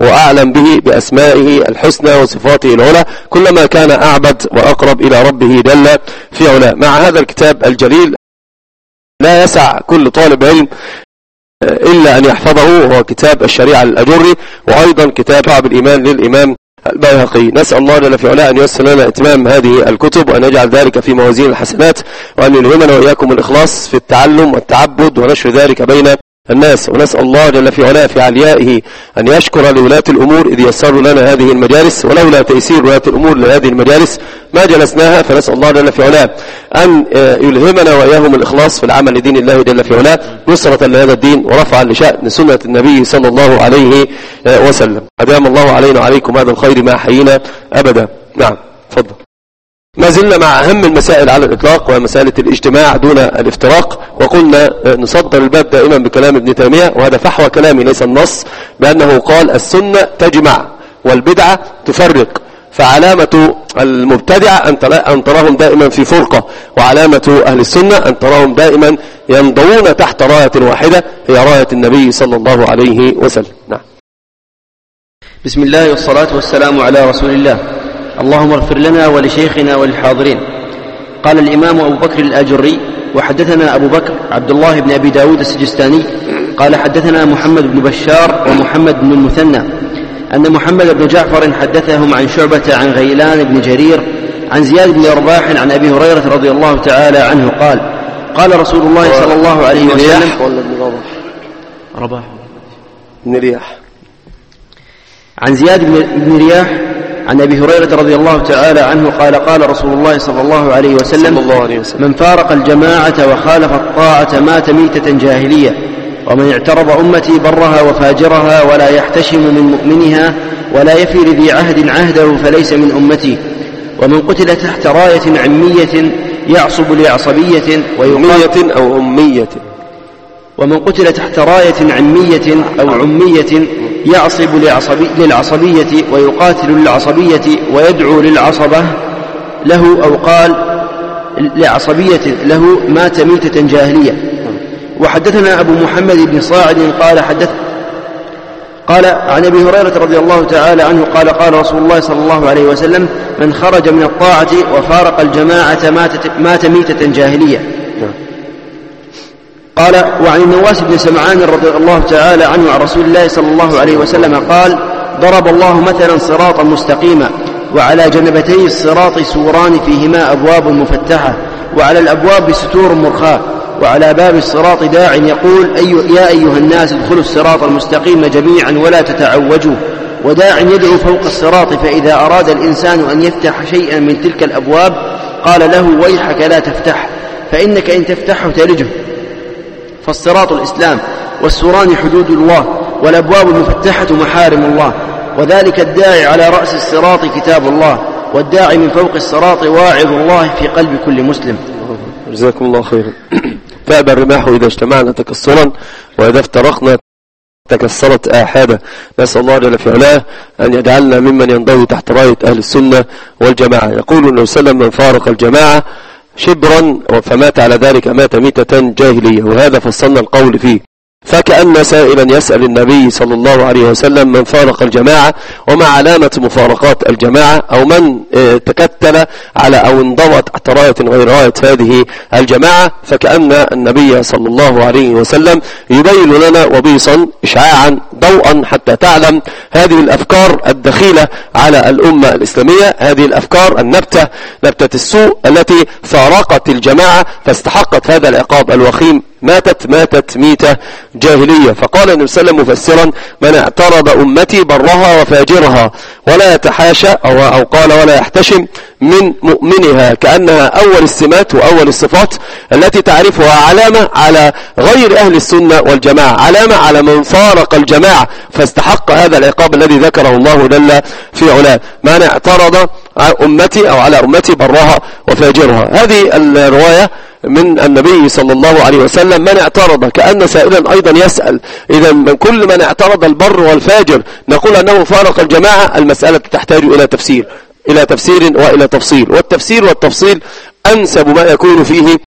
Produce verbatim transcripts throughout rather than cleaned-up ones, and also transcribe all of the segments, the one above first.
وأعلم به بأسمائه الحسنى وصفاته العلى، كلما كان أعبد وأقرب إلى ربه جل في علاه. مع هذا الكتاب الجليل لا يسع كل طالب علم إلا أن يحفظه، وهو كتاب الشريعة الأجري، وأيضا كتاب شعب الإيمان للإمام البيهقي. نسأل الله جل في علاه أن ييسر لنا إتمام هذه الكتب، وأن يجعل ذلك في موازين الحسنات، وأن يلهمنا وإياكم الإخلاص في التعلم والتعبد ونشر ذلك بين الناس. ونسأل الله جل في علاه في عليائه أن يشكر لولاة الأمور إذ يسروا لنا هذه المجالس، ولولا تيسير ولاة الأمور لهذه المجالس ما جلسناها. فنسأل الله جل في علاه أن يلهمنا وإياهم الإخلاص في العمل لدين الله جل في علاه، نصرة لهذا الدين ورفعا لشأن سنة النبي صلى الله عليه وسلم. أدام الله علينا وعليكم هذا الخير ما حيينا أبدا. نعم، تفضل. ما زلنا مع أهم المسائل على الإطلاق، ومسألة الاجتماع دون الافتراق، وقلنا نصدر الباب دائما بكلام ابن تيمية، وهذا فحوى كلامي ليس النص، بأنه قال السنة تجمع والبدعة تفرق، فعلامة المبتدع أن تراهم دائما في فرقة، وعلامة أهل السنة أن تراهم دائما ينضوون تحت راية واحدة هي راية النبي صلى الله عليه وسلم. نعم. بسم الله والصلاة والسلام على رسول الله. اللهم اغفر لنا ولشيخنا وللحاضرين. قال الإمام أبو بكر الآجري: وحدثنا أبو بكر عبد الله بن أبي داود السجستاني قال حدثنا محمد بن بشار ومحمد بن المثنى أن محمد بن جعفر حدثهم عن شعبة عن غيلان بن جرير عن زياد بن رباح عن أبي هريرة رضي الله تعالى عنه قال: قال رسول الله صلى الله عليه وسلم رباح بن رياح عن زياد بن رياح عن أبي هريرة رضي الله تعالى عنه قال: قال رسول الله صلى الله عليه وسلم: من فارق الجماعة وخالف الطاعة مات ميتة جاهلية، ومن اعترض أمتي برها وفاجرها ولا يحتشم من مؤمنها ولا يفي لذي عهد عهده فليس من أمتي، ومن قتل تحت راية عمية يعصب لعصبية ويقاتل أو أمية ومن قتل تحت راية عمية أو عمية يعصب لعصبي للعصبية ويقاتل للعصبية ويدعو للعصبة له، أو قال لعصبية له، مات ميتة جاهلية. وحدثنا أبو محمد بن صاعد قال حدث قال عن أبي هريرة رضي الله تعالى عنه قال: قال رسول الله صلى الله عليه وسلم: من خرج من الطاعة وفارق الجماعة مات ميتة جاهلية. قال: وعن النواس بن سمعان رضي الله تعالى عنه عن رسول الله صلى الله عليه وسلم قال: ضرب الله مثلا صراطا مستقيما، وعلى جنبتي الصراط سوران فيهما أبواب مفتحة، وعلى الأبواب ستور مرخاة، وعلى باب الصراط داع يقول: أي يا أيها الناس ادخلوا الصراط المستقيم جميعا ولا تتعوجوا، وداع يدعو فوق الصراط، فإذا أراد الإنسان أن يفتح شيئا من تلك الأبواب قال له: ويحك لا تفتح، فإنك إن تفتحه تلجه. فالصراط الإسلام، والسوران حدود الله، والأبواب المفتحة محارم الله، وذلك الداعي على رأس الصراط كتاب الله، والداعي من فوق الصراط واعظ الله في قلب كل مسلم. جزاكم الله خيرا. فأبى الرماح إذا اجتمعنا تكسرا، وإذا افترقنا تكسرت آحادا. نسأل الله جل في علاه أن يجعلنا ممن ينضوي تحت راية أهل السنة والجماعة. يقول النبي صلى الله عليه وسلم: من فارق الجماعة شبرا فمات على ذلك مات ميتة جاهلية. وهذا فصلنا القول فيه. فكأن سائلا يسأل النبي صلى الله عليه وسلم: من فارق الجماعة، وما علامة مفارقات الجماعة، أو من تكتل على أو انضوى تحت راية غير راية هذه الجماعة. فكأن النبي صلى الله عليه وسلم يبين لنا وبيصا إشعاعا ضوءا حتى تعلم هذه الأفكار الدخيلة على الأمة الإسلامية، هذه الأفكار النبتة، نبتة السوء التي فارقت الجماعة فاستحقت هذا العقاب الوخيم، ماتت ماتت ميتة جاهلية. فقال النبي صلى الله عليه وسلم مفسرا: من اعترض أمتي برها وفاجرها ولا يتحاشى، أو, أو قال ولا يحتشم من مؤمنها، كأنها أول السمات وأول الصفات التي تعرفها علامة على غير أهل السنة والجماعة، علامة على من فارق الجماعة فاستحق هذا العقاب الذي ذكره الله جل في علاه. من اعترض أمتي أو على أمتي برها وفاجرها. هذه الرواية من النبي صلى الله عليه وسلم: من اعترض، كأن سائلا أيضا يسأل: إذا من كل من اعترض البر والفاجر نقول أنه فارق الجماعة؟ المسألة تحتاج إلى تفسير إلى تفسير وإلى تفصيل، والتفسير والتفصيل أنسب ما يكون فيه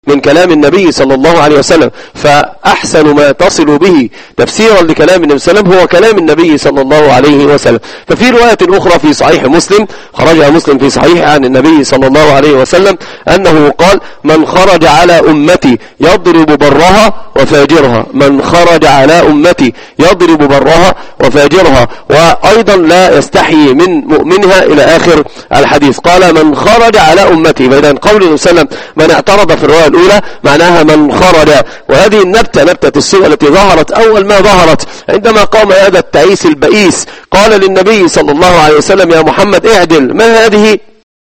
من كلام النبي صلى الله عليه وسلم، فأحسن ما تصل به تفسيرا لكلام النبي صلى الله عليه وسلم هو كلام النبي صلى الله عليه وسلم. ففي رواية أخرى في صحيح مسلم، خرجها مسلم في صحيح عن النبي صلى الله عليه وسلم أنه قال: من خرج على أمتي يضرب برها وفاجرها، من خرج على أمتي يضرب برها وفاجرها، وأيضا لا يستحي من مؤمنها إلى آخر الحديث. قال: من خرج على أمتي، فإذا قول النبي صلى الله عليه وسلم من اعترض في الرواية الأولى معناها من خرج. وهذه النبتة نبتة السوء التي ظهرت أول ما ظهرت عندما قام هذا التعيس البئيس، قال للنبي صلى الله عليه وسلم: يا محمد اعدل، ما هذه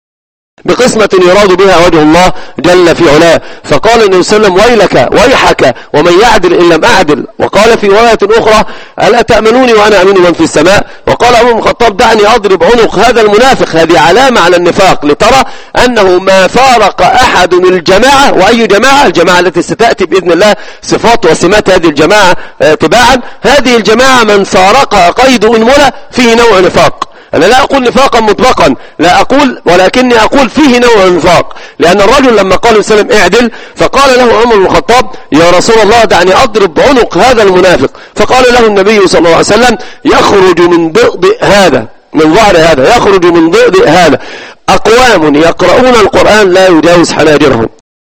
بقسمة يراد بها وجه الله جل في علاه. فقال النبي صلى الله عليه وسلم: ويلك ويحك ومن يعدل إن لم أعدل. وقال في رواية أخرى: ألا تأمنوني وأنا أمين من في السماء. وقال عمر بن الخطاب: دعني أضرب عنق هذا المنافق. هذه علامة على النفاق، لترى أنه ما فارق أحد الجماعة. وأي جماعة؟ الجماعة التي ستأتي بإذن الله صفات وسمات هذه الجماعة تباعا. هذه الجماعة من فارق قيد أنملة فيه نوع نفاق. أنا لا أقول نفاقا مطلقا، لا أقول، ولكني أقول فيه نوع نفاق. لأن الرجل لما قال عليه وسلم اعدل، فقال له عمر بن الخطاب: يا رسول الله دعني أضرب عنق هذا المنافق. فقال له النبي صلى الله عليه وسلم: يخرج من ضئضئ هذا، من ظهر هذا، يخرج من ضئضئ هذا أقوام يقرؤون القرآن لا يجاوز حناجرهم.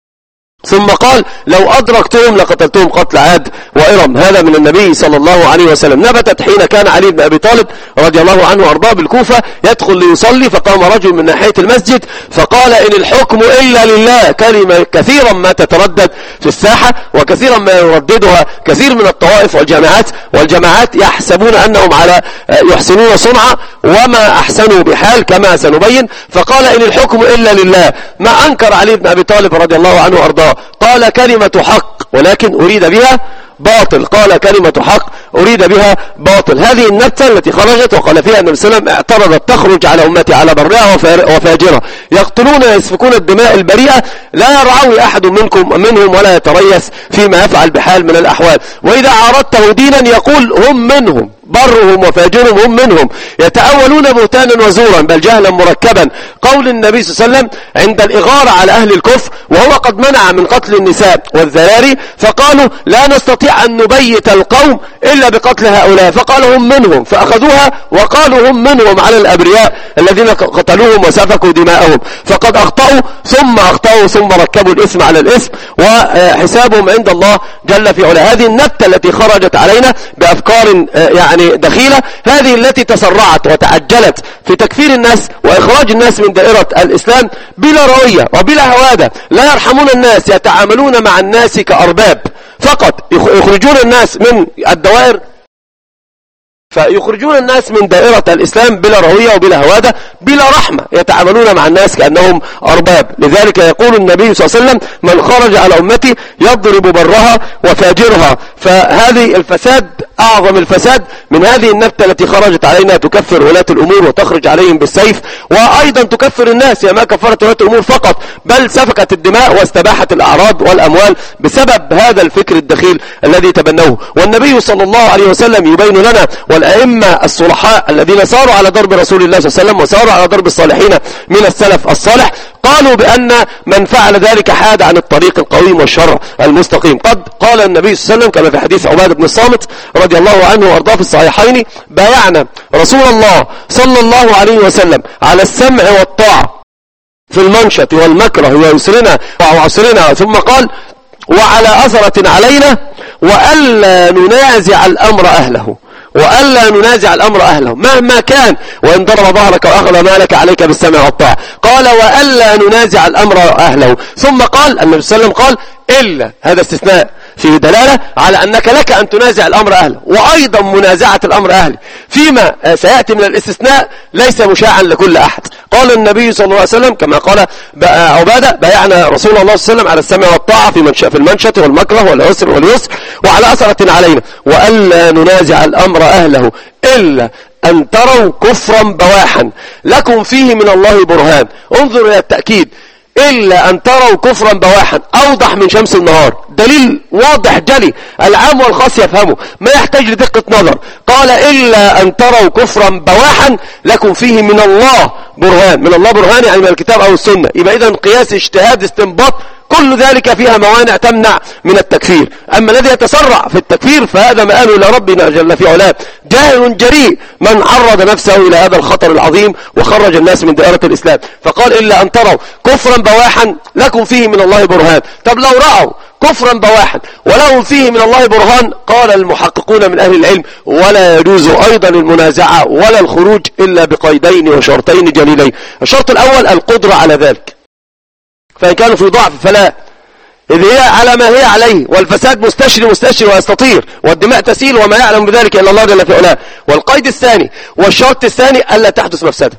ثم قال: لو أدركتهم لقتلتهم قتل عاد وإرم. هذا من النبي صلى الله عليه وسلم. نبتت حين كان علي بن أبي طالب رضي الله عنه وأرضاه بالكوفة يدخل ليصلي، فقام رجل من ناحية المسجد فقال: إن الحكم إلا لله. كلمة كثيرا ما تتردد في الساحة، وكثيرا ما يرددها كثير من الطوائف والجماعات، والجماعات يحسبون أنهم على يحسنون صنعا وما أحسنوا بحال كما سنبين. فقال: إن الحكم إلا لله. ما أنكر علي بن أبي طالب رضي الله عنه وأرضاه، قال: كلمة حق ولكن أريد بها باطل. قال: كلمة حق أريد بها باطل. هذه النبتة التي خرجت وقال فيها النبي صلى الله عليه وسلم: اعترضت تخرج على أمتي على برها وفاجرها، يقتلون ويسفكون الدماء البريئة، لا يرعوي أحد منكم منهم ولا يتريث فيما يفعل بحال من الأحوال. وإذا عارضته دينا يقول هم منهم، برهم وفاجرهم هم منهم، يتأولون بهتانا وزورا بل جهلا مركبا. قول النبي صلى الله عليه وسلم عند الإغارة على أهل الكفر وهو قد منع من قتل النساء والذراري، فقالوا: لا نستطيع أن نبيت القوم إلا بقتل هؤلاء. فقالوا هم منهم، فأخذوها وقالوا هم منهم على الأبرياء الذين قتلوهم وسفكوا دماءهم. فقد أخطأوا ثم أخطأوا ثم ركبوا الإثم على الإثم، وحسابهم عند الله جل في علاه. هذه النبتة التي خرجت علينا بأفكار يعني دخيلة، هذه التي تسرعت وتعجلت في تكفير الناس وإخراج الناس من دائرة الإسلام بلا روية وبلا هوادة، لا يرحمون الناس، يتعاملون مع الناس كأرباب فقط، يخرجون الناس من الدوائر، فيخرجون الناس من دائرة الإسلام بلا روية وبلا هوادة بلا رحمة، يتعاملون مع الناس كأنهم أرباب. لذلك يقول النبي صلى الله عليه وسلم: من خرج على أمتي يضرب برها وفاجرها. فهذه الفساد أعظم الفساد من هذه النبتة التي خرجت علينا، تكفر ولاة الأمور وتخرج عليهم بالسيف، وأيضا تكفر الناس. يا ما كفرت ولاة الأمور فقط، بل سفكت الدماء واستباحت الأعراض والأموال بسبب هذا الفكر الدخيل الذي تبنوه. والنبي صلى الله عليه وسلم يبين لنا، والأئمة الصلحاء الذين ساروا على درب رسول الله صلى الله عليه وسلم وساروا على درب الصالحين من السلف الصالح، قالوا بأن من فعل ذلك حاد عن الطريق القويم والشرع المستقيم. قد قال النبي صلى الله عليه وسلم كما في حديث عبادة بن الصامت رضي الله عنه وارضاه في الصحيحين: بايعنا رسول الله صلى الله عليه وسلم على السمع والطاعة في المنشط والمكره ويسرنا وعسرنا، ثم قال: وعلى أثرة علينا وألا ننازع الأمر أهله، وألا ننازع الأمر أهله مهما كان، وإن ضرب ظهرك وأخذ مالك عليك بالسمع والطاعة. قال: وألا ننازع الأمر أهله. ثم قال النبي صلى الله عليه وسلم: قال: إلا، هذا استثناء فيه دلالة على أنك لك أن تنازع الأمر أهله، وأيضا منازعة الأمر أهله فيما سيأتي من الاستثناء ليس مشاعا لكل أحد. قال النبي صلى الله عليه وسلم كما قال عبادة: بايعنا رسول الله صلى الله عليه وسلم على السمع والطاعة في منشأ في المنشط والمكره والعسر واليسر وعلى أثرة علينا وألا ننازع الأمر أهله إلا أن تروا كفرا بواحا لكم فيه من الله برهان. انظر إلى التأكيد: إلا أن تروا كفرا بواحا، أوضح من شمس النهار، دليل واضح جلي، العام والخاص يفهمه، ما يحتاج لدقة نظر. قال: إلا أن تروا كفرا بواحا لكم فيه من الله برهان. من الله برهان يعني من الكتاب أو السنة. يبقى إذن قياس اجتهاد استنباط كل ذلك فيها موانع تمنع من التكفير. أما الذي يتسرع في التكفير فهذا مآل إلى ربنا جل في علاه، جاهل جريء من عرض نفسه إلى هذا الخطر العظيم وخرج الناس من دائرة الإسلام. فقال إلا أن تروا كفرا بواحا لكم فيه من الله برهان. طب لو رأوا كفرا بواحا ولهم فيه من الله برهان، قال المحققون من أهل العلم ولا يجوز أيضا المنازعة ولا الخروج إلا بقيدين وشرطين جليلين. الشرط الأول القدرة على ذلك، فإن كانوا في ضعف فلا، إذ هي على ما هي عليه والفساد مستشري مستشري ويستطير والدماء تسيل وما يعلم بذلك إلا الله جل في علاه. والقيد الثاني والشرط الثاني ألا تحدث مفسدة،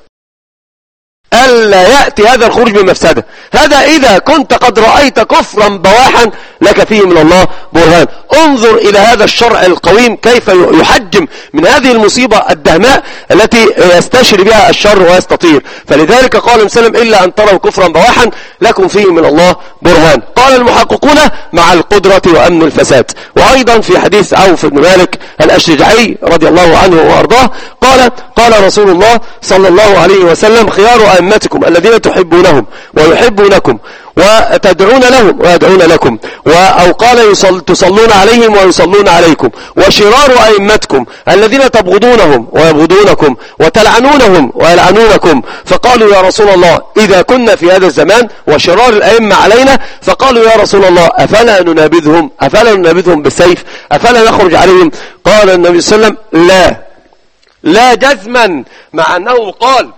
ألا يأتي هذا الخروج بمفسدة. هذا إذا كنت قد رأيت كفرا بواحا لك فيه من الله برهان. انظر إلى هذا الشرع القويم كيف يحجم من هذه المصيبة الدهماء التي يستشري بها الشر ويستطير. فلذلك قال وسلم إلا أن تروا كفرا بواحا لكم فيه من الله برهان. قال المحققون مع القدرة وأمن الفساد. وأيضا في حديث عوف بن مالك الأشجعي رضي الله عنه وأرضاه قال قال رسول الله صلى الله عليه وسلم خيار أئمتكم الذين تحبونهم ويحبونكم وتدعون لهم ويدعون لكم، أو قال يصل تصلون عليهم ويصلون عليكم. وشرار أئمتكم الذين تبغضونهم ويبغضونكم وتلعنونهم ويلعنونكم. فقالوا يا رسول الله إذا كنا في هذا الزمان وشرار الأئمة علينا، فقالوا يا رسول الله أفلا ننابذهم أفلا ننابذهم بالسيف أفلا نخرج عليهم؟ قال النبي صلى الله عليه وسلم لا لا جزما، مع أنه قال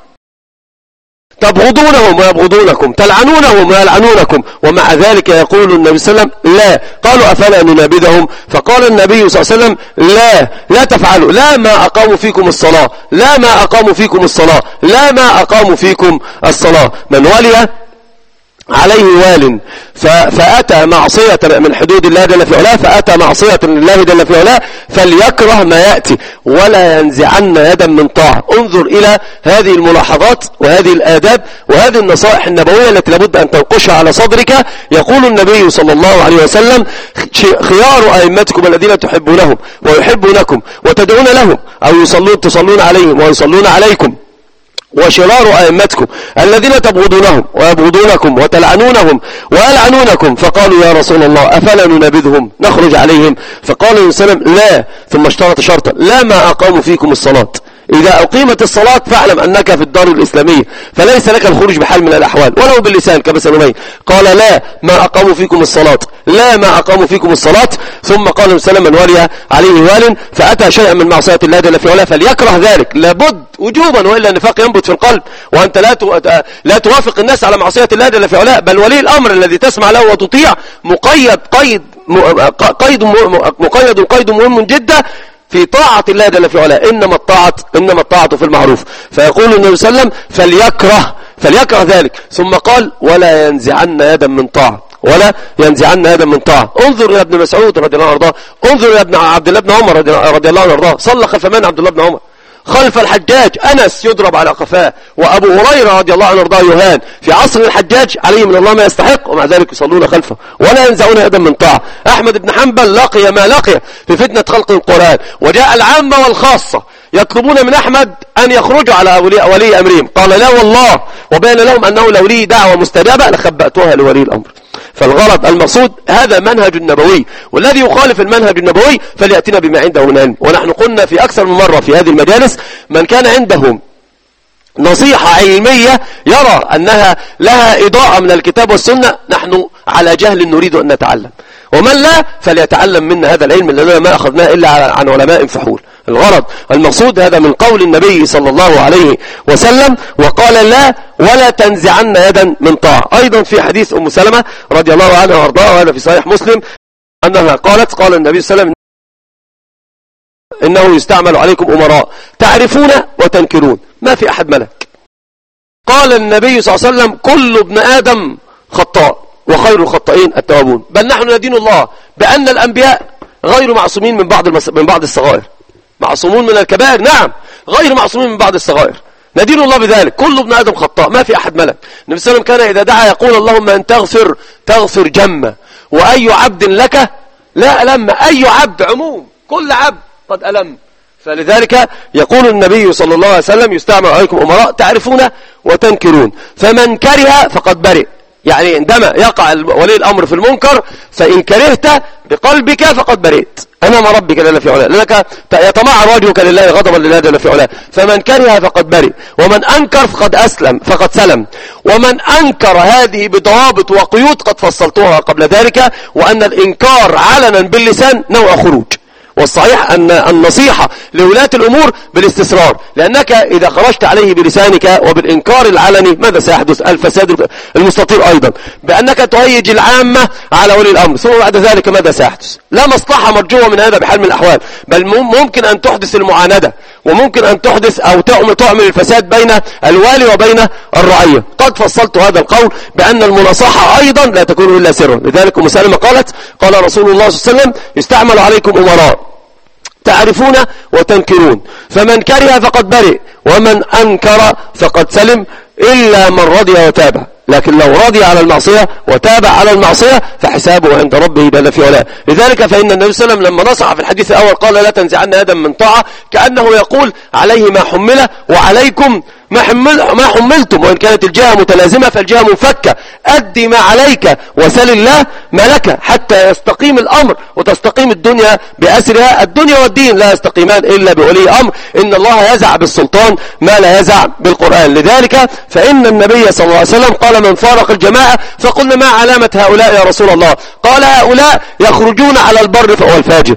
تبغضونهم ويبغضونكم تلعنونهم ويلعنونكم، ومع ذلك يقول النبي صلى الله عليه وسلم لا. قالوا أفلا ننابذهم؟ فقال النبي صلى الله عليه وسلم لا لا تفعلوا، لا ما أقاموا فيكم الصلاة لا ما أقاموا فيكم الصلاة لا ما أقاموا فيكم الصلاة. من ولي عليه وال فأتى معصية من حدود الله جل في علاه فأتى معصية لله جل في علاه فليكره ما يأتي ولا ينزعن يدا من طاعة. انظر إلى هذه الملاحظات وهذه الآداب وهذه النصائح النبوية التي لابد أن تنقشها على صدرك. يقول النبي صلى الله عليه وسلم خيار أئمتكم الذين تحبونهم ويحبونكم وتدعون لهم أو يصلون تصلون عليهم ويصلون عليكم. وشرار أئمتكم الذين تبغضونهم ويبغضونكم وتلعنونهم ويلعنونكم. فقالوا يا رسول الله أفلا ننابذهم نخرج عليهم؟ فقال النبي صلى الله عليه وسلم لا، ثم اشترط شرطا لا ما أقاموا فيكم الصلاة. إذا أقيمت الصلاة فاعلم أنك في الدار الإسلامية فليس لك الخروج بحال من الأحوال ولو باللسان كما سنبين. قال لا ما أقاموا فيكم الصلاة لا ما أقاموا فيكم الصلاة. ثم قال النبي صلى الله عليه وسلم من ولي عليه وال فأتى شيئا من معصية الله جل في علاه فليكره ذلك، لابد وجوبا، وإلا النفاق ينبت في القلب وأنت لا لا توافق الناس على معصية الله جل في علاه. بل ولي الأمر الذي تسمع له وتطيع مقيد قيد قيد مقيد قيد مهم جدا في طاعة الله جل في علاه. إنما الطاعة إنما الطاعة في المعروف. فيقول النبي صلى الله عليه وسلم فليكره فليكره ذلك. ثم قال ولا ينزعن يدا من طاعة ولا ينزعن يدا من طاعة. انظر إلى ابن مسعود رضي الله عنه وارضاه، انظر إلى ابن عبد الله بن عمر رضي الله عنه وارضاه. صلى خلف من؟ عبد الله بن عمر خلف الحجاج. أنس يضرب على قفاه، وأبو هريرة رضي الله عنه وارضاه يهان في عصر الحجاج عليه من الله ما يستحق، ومع ذلك يصلون خلفه ولا ينزعون يدا من طاعة. أحمد بن حنبل لقي ما لقي في فتنة خلق القرآن، وجاء العامة والخاصة يطلبون من أحمد أن يخرجوا على ولي أمرهم، قال لا والله، وبين لهم أنه لو لي دعوة مستجابة لخبأتها لولي الأمر. فالغرض المقصود هذا منهج النبوي، والذي يخالف المنهج النبوي فليأتنا بما عنده من علم. ونحن قلنا في أكثر من مرة في هذه المجالس من كان عنده نصيحة علمية يرى أنها لها إضاءة من الكتاب والسنة نحن على جهل نريد أن نتعلم، ومن لا فليتعلم منا هذا العلم الذي ما أخذناه إلا عن علماء فحول. الغرض المقصود هذا من قول النبي صلى الله عليه وسلم وقال لا ولا تنزعن يدا من طاعة. أيضا في حديث أم سلمة رضي الله عنها وارضاها وهذا في صحيح مسلم أنها قالت قال النبي صلى الله عليه وسلم إنه يستعمل عليكم أمراء تعرفون وتنكرون ما في أحد ملك. قال النبي صلى الله عليه وسلم كل ابن آدم خطاء وخير الخطائين التوابون. بل نحن ندين الله بأن الأنبياء غير معصومين من بعض المس... من بعض الصغائر، معصومون من الكبائر نعم، غير معصومين من بعض الصغائر. ندين الله بذلك. كل ابن آدم خطاء ما في أحد ملك. النبي صلى الله عليه وسلم كان إذا دعا يقول اللهم أن تغفر تغفر جمة، وأي عبد لك لا ألم. أي عبد عموم، كل عبد قد ألم. فلذلك يقول النبي صلى الله عليه وسلم يستعمل عليكم أمراء تعرفون وتنكرون، فمن كره فقد برئ. يعني عندما يقع ولي الأمر في المنكر فإن كرهت بقلبك فقد برئت أمام ربك جل في علاه، لأنك يتمعر وجهك لله غضبا لله جل في علاه. فمن كره فقد برئ، ومن أنكر فقد أسلم فقد سلم. ومن أنكر هذه بضوابط وقيود قد فصلتها قبل ذلك، وأن الإنكار علنا باللسان نوع خروج. والصحيح أن النصيحة لولاة الأمور بالاستسرار، لأنك إذا خرجت عليه بلسانك وبالإنكار العلني ماذا سيحدث؟ الفساد المستطير أيضا، بأنك تهيج العامة على ولي الأمر، ثم بعد ذلك ماذا سيحدث؟ لا مصلحة مرجوة من هذا بحال من الأحوال، بل ممكن أن تحدث المعاندة، وممكن أن تحدث أو تعمل الفساد بين الوالي وبين الرعية. قد فصلت هذا القول بأن المناصحة أيضا لا تكون إلا سرا. لذلك أم سلمة قالت قال رسول الله صلى الله عليه وسلم يستعمل عليكم أمراء تعرفون وتنكرون، فمن كره فقد برئ، ومن أنكر فقد سلم، إلا من رضي وتاب. لكن لو رضي على المعصية وتاب على المعصية فحسابه عند ربه جل في علاه. لذلك فإن النبي صلى الله عليه وسلم لما نصح في الحديث الأول قال لا تنزعن يدا من طاعة، كأنه يقول عليه ما حمله وعليكم ما, حمل ما حملتم، وإن كانت الجهة متلازمة فالجهة منفكة. أدي ما عليك وسل الله ما لك حتى يستقيم الأمر وتستقيم الدنيا بأسرها. الدنيا والدين لا يستقيمان إلا بولي أمر. إن الله يزع بالسلطان ما لا يزع بالقرآن. لذلك فإن النبي صلى الله عليه وسلم قال من فارق الجماعة، فقلنا ما علامة هؤلاء يا رسول الله؟ قال هؤلاء يخرجون على البر فهو الفاجر،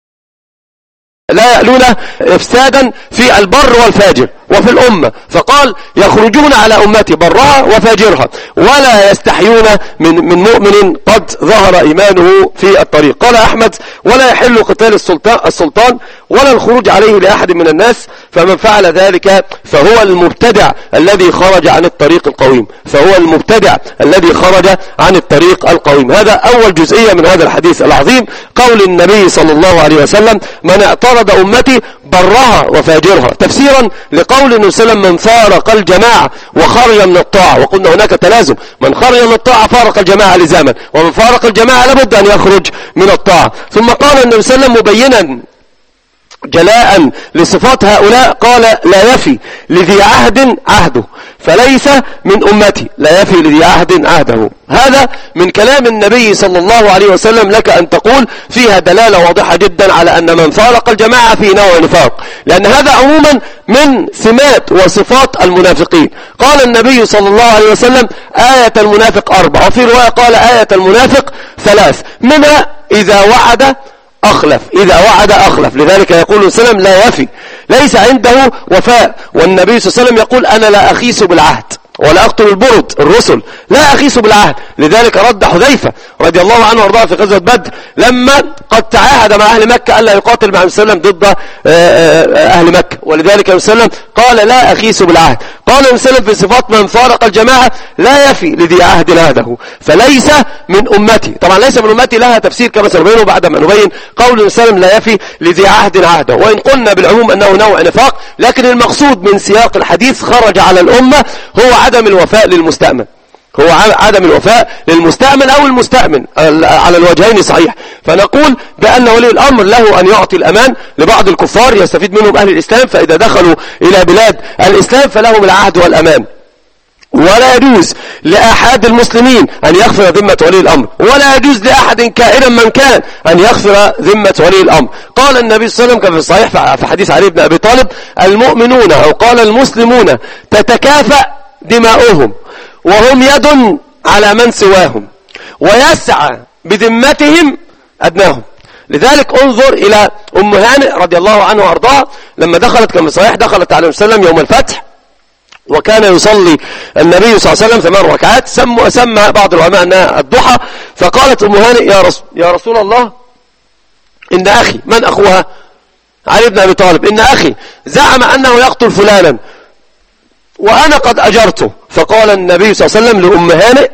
لا يألون إفسادا في البر والفاجر وفي الأمة. فقال يخرجون على أمتي برها وفاجرها، ولا يستحيون من, من مؤمن قد ظهر إيمانه في الطريق. قال أحمد ولا يحل قتال السلطان, السلطان ولا الخروج عليه لأحد من الناس، فمن فعل ذلك فهو المبتدع الذي خرج عن الطريق القويم، فهو المبتدع الذي خرج عن الطريق القويم. هذا أول جزئية من هذا الحديث العظيم، قول النبي صلى الله عليه وسلم من اعترض أمتي برها وفاجرها، تفسيرا لقول النبي صلى الله عليه وسلم من فارق الجماعة وخرج من الطاعة. وقلنا هناك تلازم، من خرج من الطاعة فارق الجماعة لزاما، ومن فارق الجماعة لابد أن يخرج من الطاعة. ثم قال النبي صلى الله عليه وسلم مبينا جلاء لصفات هؤلاء قال لا يفي لذي عهد عهده فليس من أمتي، لا يفي لذي عهد عهده. هذا من كلام النبي صلى الله عليه وسلم لك أن تقول فيها دلالة واضحة جدا على أن من فارق الجماعة في نوع نفاق، لأن هذا عموما من سمات وصفات المنافقين. قال النبي صلى الله عليه وسلم آية المنافق أربع، وفي رواية قال آية المنافق ثلاث، منها إذا وعد أخلف، إذا وعد أخلف. لذلك يقول السلام لا يفي، ليس عنده وفاء. والنبي صلى الله عليه وسلم يقول أنا لا أخيس بالعهد ولا أقتل البرد الرسل، لا أخيس بالعهد. لذلك رد حذيفة رضي الله عنه وارضاه في غزوة بدر لما قد تعاهد مع أهل مكة ألا يقاتل مع النبي صلى الله عليه وسلم ضد أهل مكة، ولذلك النبي صلى الله عليه وسلم قال لا أخيس بالعهد. قال النبي صلى الله عليه وسلم في صفات من فارق الجماعة لا يفي لذي عهد عهده فليس من أمتي. طبعا ليس من أمتي لها تفسير كما سنبينه بعد ما نبين قول النبي صلى الله عليه وسلم لا يفي لذي عهد عهده، وإن قلنا بالعموم أنه نوع نفاق، لكن المقصود من سياق الحديث خرج على الأمة هو عدم الوفاء للمستأمن، هو عدم الوفاء للمستأمن أو المستأمن على الوجهين صحيح. فنقول بأن ولي الأمر له أن يعطي الأمان لبعض الكفار يستفيد منهم أهل الإسلام، فإذا دخلوا إلى بلاد الإسلام فلهم العهد والأمان. ولا يجوز لأحد المسلمين أن يغفر ذمة ولي الأمر، ولا يجوز لأحد كائنا من كان أن يغفر ذمة ولي الأمر. قال النبي صلى الله عليه وسلم كما في الصحيح في حديث علي بن أبي طالب المؤمنون أو قال المسلمون تتكافأ دماؤهم وهم يد على من سواهم ويسعى بذمتهم أدناهم. لذلك انظر إلى أم هانئ رضي الله عنها وأرضاها لما دخلت كما صحيح دخلت عليه وسلم يوم الفتح، وكان يصلي النبي صلى الله عليه وسلم ثمان ركعات، سمى, سمى بعض العلماء أنها الضحى. فقالت أم هانئ يا رسول, يا رسول الله إن أخي، من أخوها؟ علي بن أبي طالب، إن أخي زعم أنه يقتل فلانا وأنا قد أجرته. فقال النبي صلى الله عليه وسلم لأم هانئ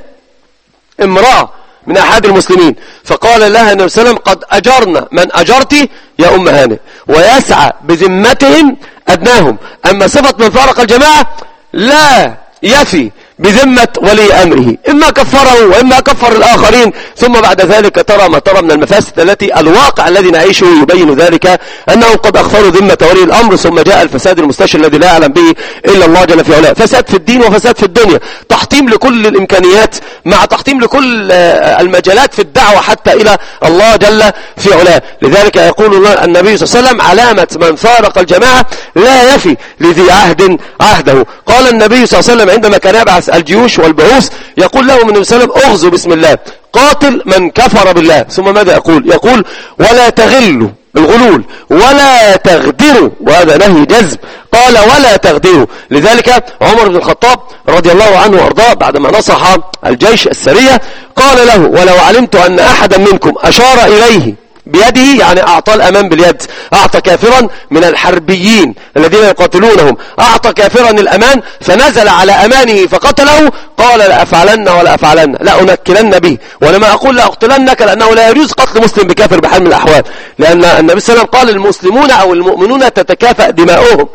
امرأة من أحد المسلمين، فقال لها النبي صلى الله عليه وسلم قد أجرنا من أجرتي يا أم هانئ ويسعى بذمتهم أدناهم. أما صفة من فارق الجماعة لا يفي بذمة ولي أمره، إما كفره وإما كفر الآخرين، ثم بعد ذلك ترى ما ترى من المفاسد التي الواقع الذي نعيشه يبين ذلك، أنهم قد أخفروا ذمة ولي الأمر، ثم جاء الفساد المستشر الذي لا يعلم به إلا الله جل في علاه. فساد في الدين وفساد في الدنيا، تحطيم لكل الإمكانيات مع تحطيم لكل المجالات في الدعوة حتى إلى الله جل في علاه. لذلك يقول النبي صلى الله عليه وسلم: علامة من فارق الجماعة لا يفي لذي عهد عهده. قال النبي صلى الله عليه وسلم عندما كان يبعث الجيوش والبعوث يقول لهم النبي صلى الله عليه وسلم: اغزوا بسم الله، قاتل من كفر بالله. ثم ماذا يقول؟ يقول: ولا تغلوا، الغلول، ولا تغدروا، وهذا نهي جزم، قال ولا تغدروا. لذلك عمر بن الخطاب رضي الله عنه وارضاه بعدما نصح الجيش السرية قال له: ولو علمت أن أحدا منكم أشار إليه بيده، يعني أعطى الأمان باليد، أعطى كافرا من الحربيين الذين يقاتلونهم، أعطى كافرا الأمان فنزل على أمانه فقتله، قال: لأفعلن ولا أفعلن، لا أنكلن به، ولما أقول لأقتلنك لأنه لا يجوز قتل مسلم بكافر بحال من الأحوال، لأن النبي صلى الله عليه وسلم قال: المسلمون أو المؤمنون تتكافأ دماؤهم.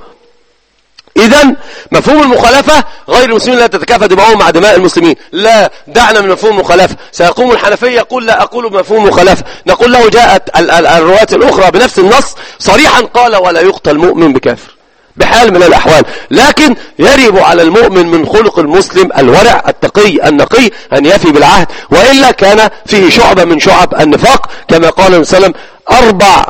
إذن مفهوم المخالفة غير المسلمين لا تتكافأ دماؤهم مع دماء المسلمين، لا، دعنا من مفهوم المخالفة. سيقوم الحنفية يقول: لا أقول بمفهوم المخالفة، نقول له: جاءت الروايات الأخرى بنفس النص صريحا قال: ولا يقتل مؤمن بكافر بحال من الأحوال. لكن يجب على المؤمن من خلق المسلم الورع التقي النقي أن يفي بالعهد، وإلا كان فيه شعبة من شعب النفاق، كما قال النبي صلى الله عليه وسلم: أربع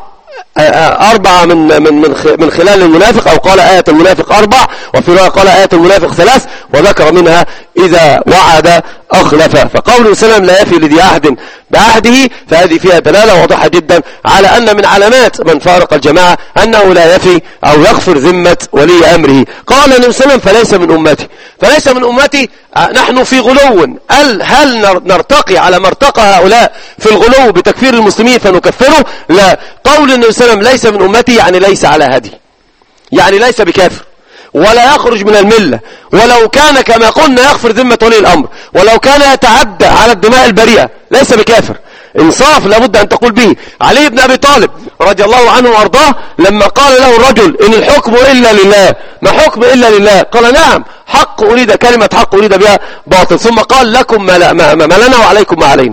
أربعة من من من خلال المنافق، أو قال آية المنافق أربع، وفي رواية قال آية المنافق ثلاث، وذكر منها إذا وعد أخلف. فقول السلام لا يفي لذي عهد بعهده، فهذه فيها دلالة واضحة جدا على أن من علامات من فارق الجماعة أنه لا يفي أو يغفر ذمة ولي أمره. قال النبي صلى الله عليه وسلم: فليس من أمتي، فليس من أمتي. نحن في غلو، هل, هل نرتقي على ما ارتقى هؤلاء في الغلو بتكفير المسلمين فنكفره؟ لا. قول النبي صلى الله عليه وسلم ليس من أمتي يعني ليس على هدي، يعني ليس بكافر ولا يخرج من الملة، ولو كان كما قلنا يغفر ذمة ولي الأمر، ولو كان يتعدى على الدماء البريئة ليس بكافر. انصاف لابد أن تقول به. علي بن أبي طالب رضي الله عنه وارضاه لما قال له الرجل: إن الحكم إلا لله، ما حكم إلا لله؟ قال: نعم، حق أريد، كلمة حق أريد بها باطل. ثم قال: لكم ما, لا ما, ما لنا وعليكم ما علينا،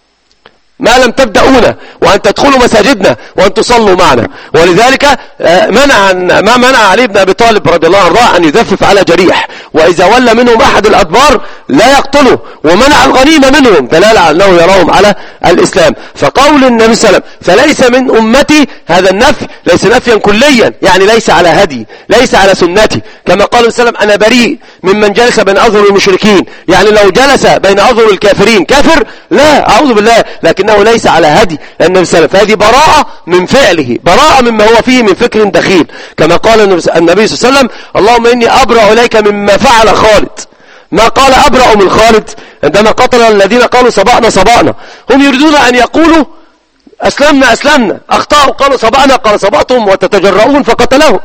ما لم تبدأونا وأن تدخلوا مساجدنا وأن تصلوا معنا. ولذلك منع ما منع علي بن أبي طالب رضي الله عنه أن يزفف على جريح، وإذا ولى منهم أحد الأدبار لا يقتله، ومنع الغنيمة منهم دلالة على أنه يراهم على الإسلام. فقول النبي صلى الله عليه وسلم فليس من أمتي، هذا النفي ليس نفيا كليا، يعني ليس على هدي، ليس على سنتي، كما قال النبي صلى الله عليه وسلم: أنا بريء ممن جلس بين أظهر المشركين، يعني لو جلس بين أظهر الكافرين كافر، لا، أعوذ بالله، لكنه ليس على هدي النبي صلى الله عليه وسلم. فهذه براءة من فعله، براءة مما هو فيه من فكر دخيل، كما قال النبي صلى الله عليه وسلم: اللهم إني أبرأ إليك مما فعل خالد. ما قال أبرأ من خالد عندما قتل الذين قالوا صبأنا صبأنا، هم يريدون أن يقولوا أسلمنا أسلمنا، أخطأوا قالوا صبأنا، قال صبأتم وتتجرؤون فقتلهم.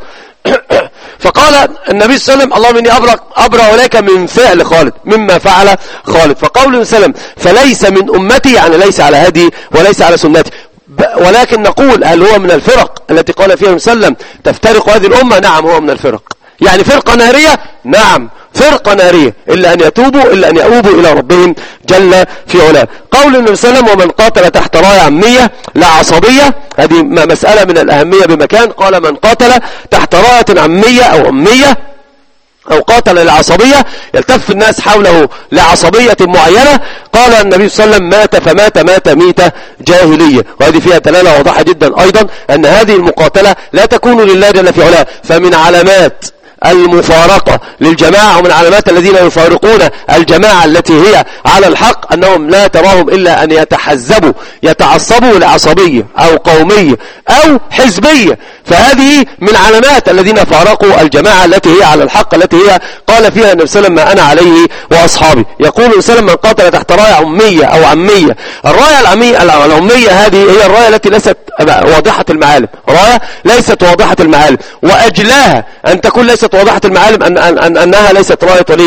فقال النبي صلى الله عليه وسلم: اللهم إني أبرأ, أبرأ إليك من فعل خالد، مما فعل خالد. فقول النبي صلى الله عليه وسلم فليس من أمتي يعني ليس على هدي وليس على سنتي. ولكن نقول: هل هو من الفرق التي قال فيها النبي صلى الله عليه وسلم تفترق هذه الأمة؟ نعم، هو من الفرق. يعني فرقة نارية؟ نعم، فرقة نارية، إلا أن يتوبوا إلا أن يؤوبوا إلى ربهم جل في علاه. قول النبي صلى الله عليه وسلم: ومن قاتل تحت راية عمية لا عصبية، هذه مسألة من الأهمية بمكان. قال: من قاتل تحت راية عمية أو أمية أو قاتل للعصبية، يلتف الناس حوله لعصبية معينة، قال النبي صلى الله عليه وسلم: مات فمات مات ميتة جاهلية. وهذه فيها دلالة واضحة جدا أيضا أن هذه المقاتلة لا تكون لله جل في علاه. فمن علامات المفارقة للجماعة ومن علامات الذين يفارقون الجماعة التي هي على الحق أنهم لا تراهم إلا أن يتحزبوا يتعصبوا لعصبية أو قومية أو حزبية. فهذه من علامات الذين فارقوا الجماعة التي هي على الحق، التي هي قال فيها النبي صلى الله عليه وسلم: ما أنا عليه وأصحابي. يقول النبي صلى الله عليه وسلم: من قاتل تحت راية عمية أو عمية. الراية العمية العمية هذه هي الراية التي ليست واضحة المعالم، راية ليست واضحة المعالم، وأجلاها أن تكون ليست واضحة المعالم أن أن أنها ليست راية ولي الأمر،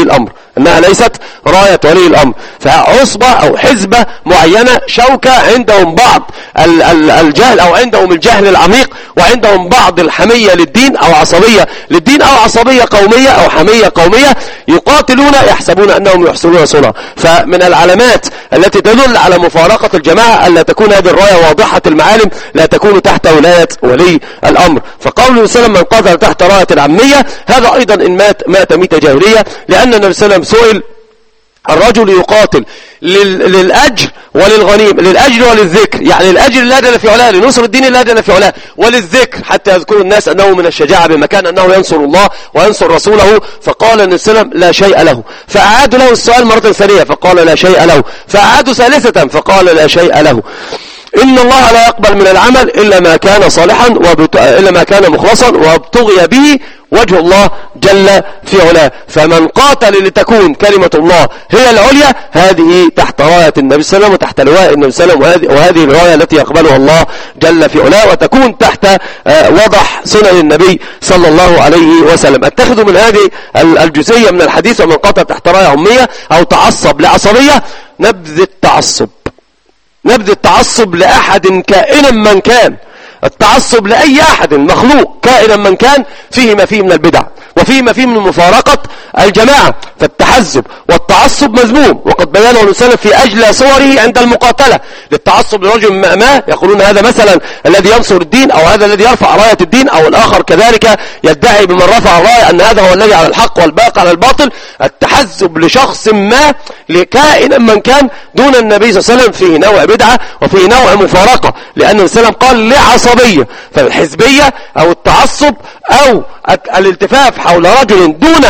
انها ليست راية ولي الامر، فعصبة او حزبة معينة شوكة عندهم بعض الجهل او عندهم الجهل العميق، وعندهم بعض الحمية للدين او عصبية للدين او عصبية قومية او حمية قومية، يقاتلون يحسبون انهم يحسنون صنعا. فمن العلامات التي تدل على مفارقة الجماعة الا تكون هذه الراية واضحة المعالم، لا تكون تحت ولاية ولي الامر. فقوله صلى الله عليه وسلم من قاتل تحت راية العمية، هذا ايضا ان مات مات ميتة جاهلية، لان النبي صلى الله عليه وسلم سئل الرجل يقاتل للأجر وللغنيم، للأجر وللذكر، يعني الأجر لا جل في علاه، لنصر الدين لا جل في علاه، وللذكر حتى يذكر الناس أنه من الشجاعة بمكان أنه ينصر الله وينصر رسوله. فقال النبي صلى الله عليه وسلم لا شيء له، فأعادوا له السؤال مرة ثانية فقال لا شيء له، فأعادوا ثالثة فقال لا شيء له. إن الله لا يقبل من العمل إلا ما كان صالحا وبت... إلا ما كان مخلصا وابتغي به وجه الله جل في علاه. فمن قاتل لتكون كلمة الله هي العليا، هذه تحت راية النبي صلى الله عليه وسلم وتحت لواء النبي صلى الله عليه وسلم، وهذه الراية التي يقبلها الله جل في علاه، وتكون تحت وضح سنن النبي صلى الله عليه وسلم. اتخذوا من هذه الجزئية من الحديث ومن قاتل تحت راية عمية أو تعصب لعصبية نبذ التعصب، نبذ التعصب لأحد كائنا من كان، التعصب لأي أحد مخلوق كائنا من كان فيه ما فيه من البدع وفيه ما فيه من مفارقة الجماعة. فالتحزب والتعصب مذموم، وقد بيانه الإنسان في أجلى صوره عند المقاتلة للتعصب لرجل ما، يقولون هذا مثلا الذي ينصر الدين، أو هذا الذي يرفع راية الدين، أو الآخر كذلك يدعي بمن رفع الراية أن هذا هو الذي على الحق والباقي على الباطل. التحزب لشخص ما لكائنا من كان دون النبي صلى الله عليه وسلم فيه نوع بدعة وفيه نوع مفارقة، لأن النبي صلى الله عليه وسلم قال لعصبية. فالحزبية أو التعصب أو الالتفاف حول رجل دون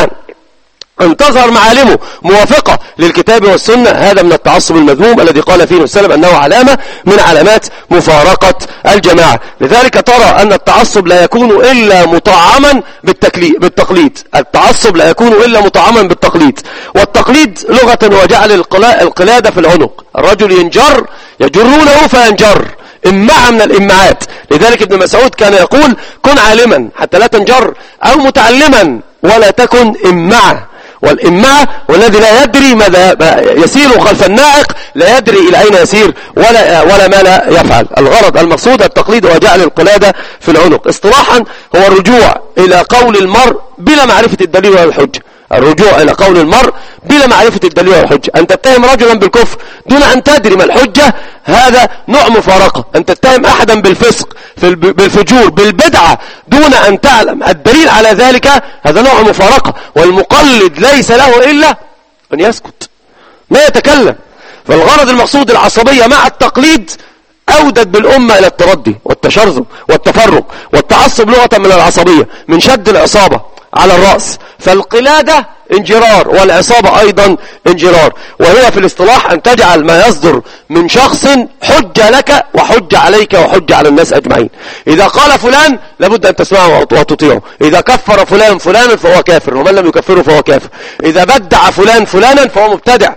أن تظهر معالمه موافقة للكتاب والسنة، هذا من التعصب المذموم الذي قال فيه السلام أنه علامة من علامات مفارقة الجماعة. لذلك ترى أن التعصب لا يكون إلا مطعما بالتقليد، التعصب لا يكون إلا مطعما بالتقليد. والتقليد لغة وجعل القلادة في العنق، الرجل ينجر يجرونه فينجر، إمعة من الإمعات. لذلك ابن مسعود كان يقول كن عالما حتى لا تنجر، أو متعلما ولا تكن إمعة. والإمعة والذي لا يدري ماذا يسير خلف النائق، لا يدري إلى أين يسير ولا, ولا ما لا يفعل. الغرض المقصود التقليد وجعل القلادة في العنق. اصطلاحا هو الرجوع إلى قول المرء بلا معرفة الدليل ولا الحجة، الرجوع إلى قول المرء بلا معرفة الدليل والحجة. أن تتهم رجلا بالكفر دون أن تدري ما الحجة، هذا نوع مفارقة. أن تتهم أحدا بالفسق بالفجور بالبدعة دون أن تعلم الدليل على ذلك، هذا نوع مفارقة. والمقلد ليس له إلا أن يسكت ما يتكلم. فالغرض المقصود العصبية مع التقليد أودت بالأمة إلى التردي والتشرذم والتفرق. والتعصب لغة من العصبية، من شد العصابة على الرأس. فالقلادة انجرار والعصابة أيضا انجرار، وهي في الاصطلاح أن تجعل ما يصدر من شخص حجة لك وحجة عليك وحجة على الناس أجمعين. إذا قال فلان لابد أن تسمعه وتطيعه، إذا كفر فلان فلانا فهو كافر ومن لم يكفره فهو كافر، إذا بدع فلان فلانا فهو مبتدع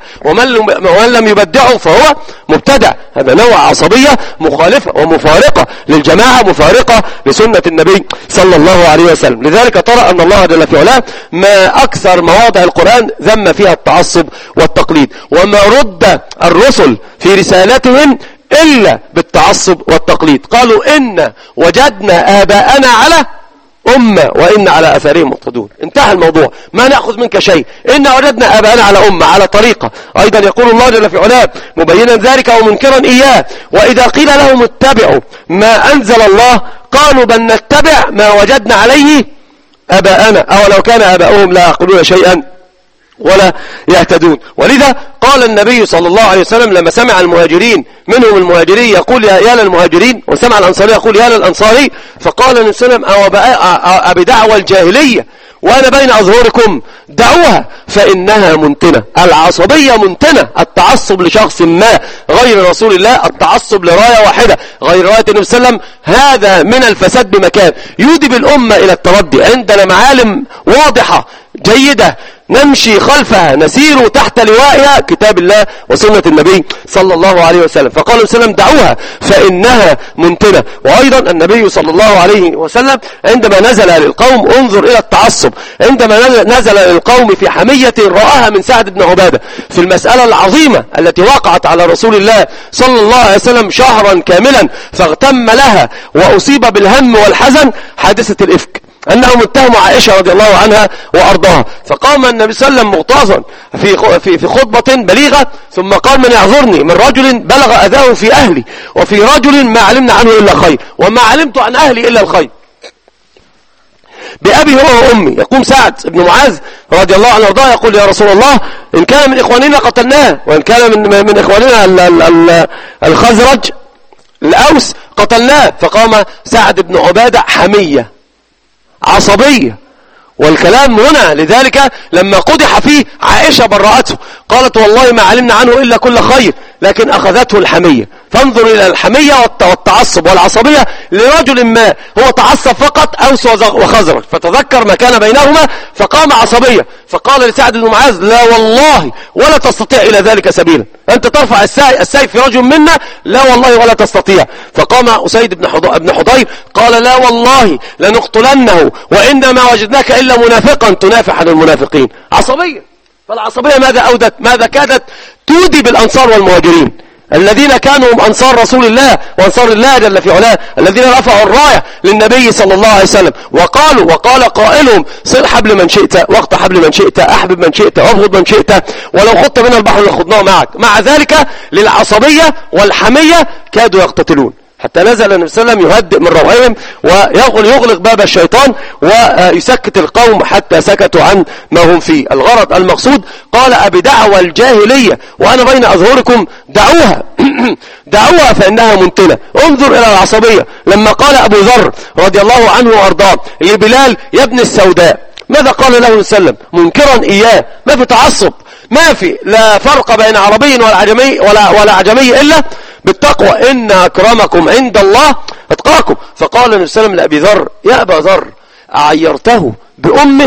ومن لم يبدعه فهو مبتدع. هذا نوع عصبية مخالفة ومفارقة للجماعة، مفارقة لسنة النبي صلى الله عليه وسلم. لذلك ترى أن الله جل في علاه ما أكثر مواضع القرآن ذم فيها التعصب والتقليد، وما رد الرسل في رسالتهم إلا بالتعصب والتقليد. قالوا إن وجدنا آباءنا على أمة وإن على أثارهم مقتدون، انتهى الموضوع، ما نأخذ منك شيء، إن وجدنا آباءنا على أمة على طريقة. أيضا يقول الله جل في علاه مبينا ذلك ومنكرا إياه، وإذا قيل لهم اتبعوا ما أنزل الله قالوا بل نتبع ما وجدنا عليه آباءنا أولو كان آباؤهم لا يعقلون شيئا ولا يهتدون. ولذا قال النبي صلى الله عليه وسلم لما سمع المهاجرين منهم المهاجري يقول يا للمهاجرين، وسمع الأنصاري يقول يا للأنصاري، فقال النبي صلى الله عليه وسلم أبدعوى الجاهلية وأنا بين أظهركم دعوها فإنها منتنة. العصبية منتنة، التعصب لشخص ما غير رسول الله، التعصب لراية واحدة غير راية النبي صلى الله عليه وسلم، هذا من الفساد بمكان. يودي بالأمة إلى التردي. عندنا معالم واضحة جيدة نمشي خلفها نسير تحت لوائها كتاب الله وسنة النبي صلى الله عليه وسلم. فقال وسلم دعوها فإنها منتنة. وأيضا النبي صلى الله عليه وسلم عندما نزل للقوم انظر إلى التعصب، عندما نزل للقوم في حمية رآها من سعد بن عبادة في المسألة العظيمة التي وقعت على رسول الله صلى الله عليه وسلم شهرا كاملا فاغتم لها وأصيب بالهم والحزن، حادثة الإفك، أنهم اتهموا عائشة رضي الله عنها وأرضاها. فقام النبي صلى الله عليه وسلم مغتاظا في في في خطبة بليغة ثم قال من يعذرني من رجل بلغ أذاه في أهلي وفي رجل ما علمنا عنه إلا خير وما علمت عن أهلي إلا الخير. بأبي هو وأمي. يقوم سعد بن معاذ رضي الله عنه وارضاه يقول يا رسول الله إن كان من إخواننا قتلناه وإن كان من من إخواننا الخزرج الأوس قتلناه. فقام سعد بن عبادة حمية عصبية والكلام هنا. لذلك لما قدح فيه عائشة برأته قالت والله ما علمنا عنه إلا كل خير، لكن أخذته الحمية. فانظر إلى الحمية والتعصب والعصبية لرجل ما هو تعصب فقط أوس وخزرج، فتذكر ما كان بينهما فقام عصبية. فقال لسعد بن معاذ لا والله ولا تستطيع إلى ذلك سبيلا، أنت ترفع السيف في رجل منا، لا والله ولا تستطيع. فقام أسيد بن حضير قال لا والله لنقتلنه وإنما وجدناك إلا منافقا تنافح عن المنافقين. عصبية. فالعصبية ماذا أودت؟ ماذا كادت تودي بالأنصار والمهاجرين الذين كانوا هم أنصار رسول الله وأنصار الله جل في علاه، الذين رفعوا الراية للنبي صلى الله عليه وسلم وقالوا وقال قائلهم صل حبل من شئت واقطع حبل من شئت أحبب من شئت وابغض من شئت ولو خضت بنا البحر لخضناه معك. مع ذلك للعصبية والحمية كادوا يقتتلون حتى نزل النبي صلى الله عليه وسلم يهدئ من روعهم ويغلق باب الشيطان ويسكت القوم حتى سكتوا عن ما هم فيه. الغرض المقصود قال أبدعوى الجاهلية وأنا بين أظهركم دعوها دعوها فإنها منتنة. انظر إلى العصبية لما قال أبو ذر رضي الله عنه وأرضاه لبلال يا ابن السوداء ماذا قال له النبي صلى الله عليه وسلم منكرا إياه؟ ما في تعصب، ما في لا فرق بين عربي ولا عجمي ولا, ولا عجمي إلا بالتقوى إن أكرمكم عند الله أتقاكم. فقال النبي صلى الله عليه وسلم لأبي ذر يا أبا ذر أعيرته بأمه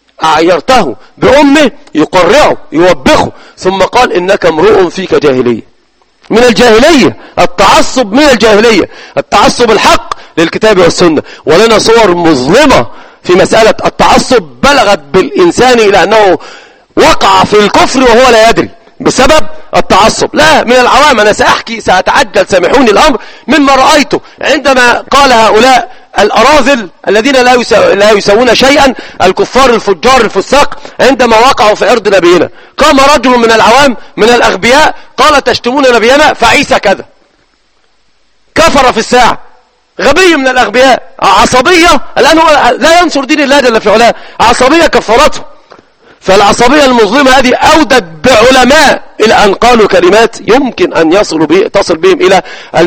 أعيرته بأمه يقرعه يوبخه، ثم قال إنك امرؤ فيك جاهلية. من الجاهلية التعصب، من الجاهلية التعصب الحق للكتاب والسنة. ولنا صور مظلمة في مسألة التعصب بلغت بالإنسان إلى أنه وقع في الكفر وهو لا يدري بسبب التعصب. لا، من العوام أنا سأحكي سأتعجل سامحوني الأمر مما رأيته عندما قال هؤلاء الأراذل الذين لا لا يسوون شيئا الكفار الفجار الفساق عندما وقعوا في أرض نبينا قام رجل من العوام من الأغبياء قال تشتمون نبينا فعيسى كذا، كفر في الساعة، غبي من الأغبياء، عصبية الآن هو لا ينصر دين الله جل في علاه، عصبية كفرته. فالعصبية المظلمة هذه أودت بعلماء إلى أن قالوا كلمات يمكن أن يصلوا به تصل بهم إلى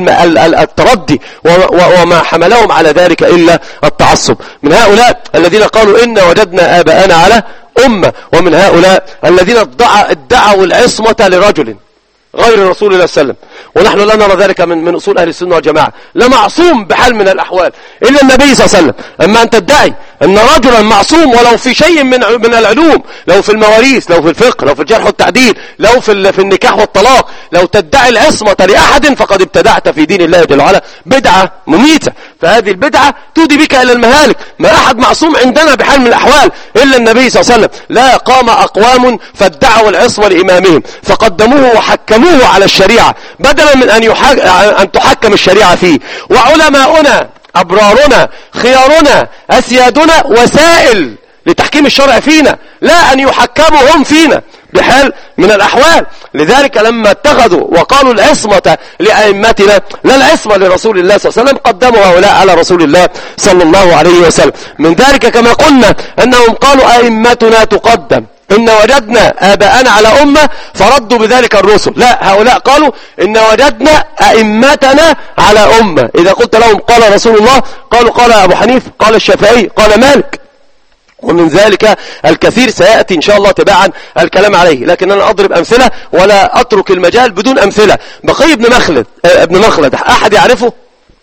التردي وما حملهم على ذلك إلا التعصب. من هؤلاء الذين قالوا إن وجدنا آباءنا على أمة، ومن هؤلاء الذين ادعوا العصمة لرجل غير رسول الله صلى الله عليه وسلم، ونحن لا نرى ذلك من من أصول أهل السنة والجماعة. لا معصوم بحال من الأحوال إلا النبي صلى الله عليه وسلم. أما أن تدعي أن رجلا معصوم ولو في شيء من من العلوم، لو في المواريث، لو في الفقه، لو في الجرح والتعديل، لو في في النكاح والطلاق، لو تدعي العصمة لأحد فقد ابتدعت في دين الله جل وعلا بدعة مميتة. فهذه البدعة تودي بك إلى المهالك. ما أحد معصوم عندنا بحال من الأحوال إلا النبي صلى الله عليه وسلم. لا، قام أقوام فادعوا العصمة لإمامهم فقدموه وحكموه على الشريعة بدلا من أن, أن تحكم الشريعة فيه. وعلماؤنا أبرارنا خيارنا أسيادنا وسائل لتحكيم الشرع فينا، لا أن يحكموا هم فينا بحال من الأحوال. لذلك لما اتخذوا وقالوا العصمة لأئمتنا لا العصمة لرسول الله صلى الله عليه وسلم قدموا هؤلاء على رسول الله صلى الله عليه وسلم. من ذلك كما قلنا أنهم قالوا أئمتنا تقدم، إن وجدنا آباءنا على أمة فردوا بذلك الرسل. لا، هؤلاء قالوا إن وجدنا أئمتنا على أمة. إذا قلت لهم قال رسول الله قالوا قال أبو حنيفة، قال الشافعي، قال مالك، ومن ذلك الكثير سيأتي إن شاء الله تباعا الكلام عليه، لكن أنا أضرب أمثلة ولا أترك المجال بدون أمثلة. بقي بن مخلد ابن مخلد أحد يعرفه؟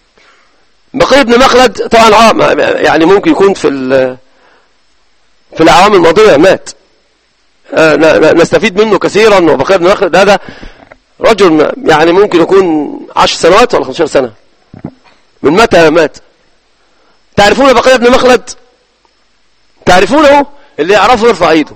بقي بن مخلد طبعا يعني ممكن يكون في في الأعوام الماضية مات، نستفيد منه كثيرا. وبقية بن مخلد هذا رجل يعني ممكن يكون عشر سنوات ولا خمستاشر سنة. من متى مات؟ تعرفون بقية بن مخلد؟ تعرفونه؟ اللي يعرفه يرفع ايده.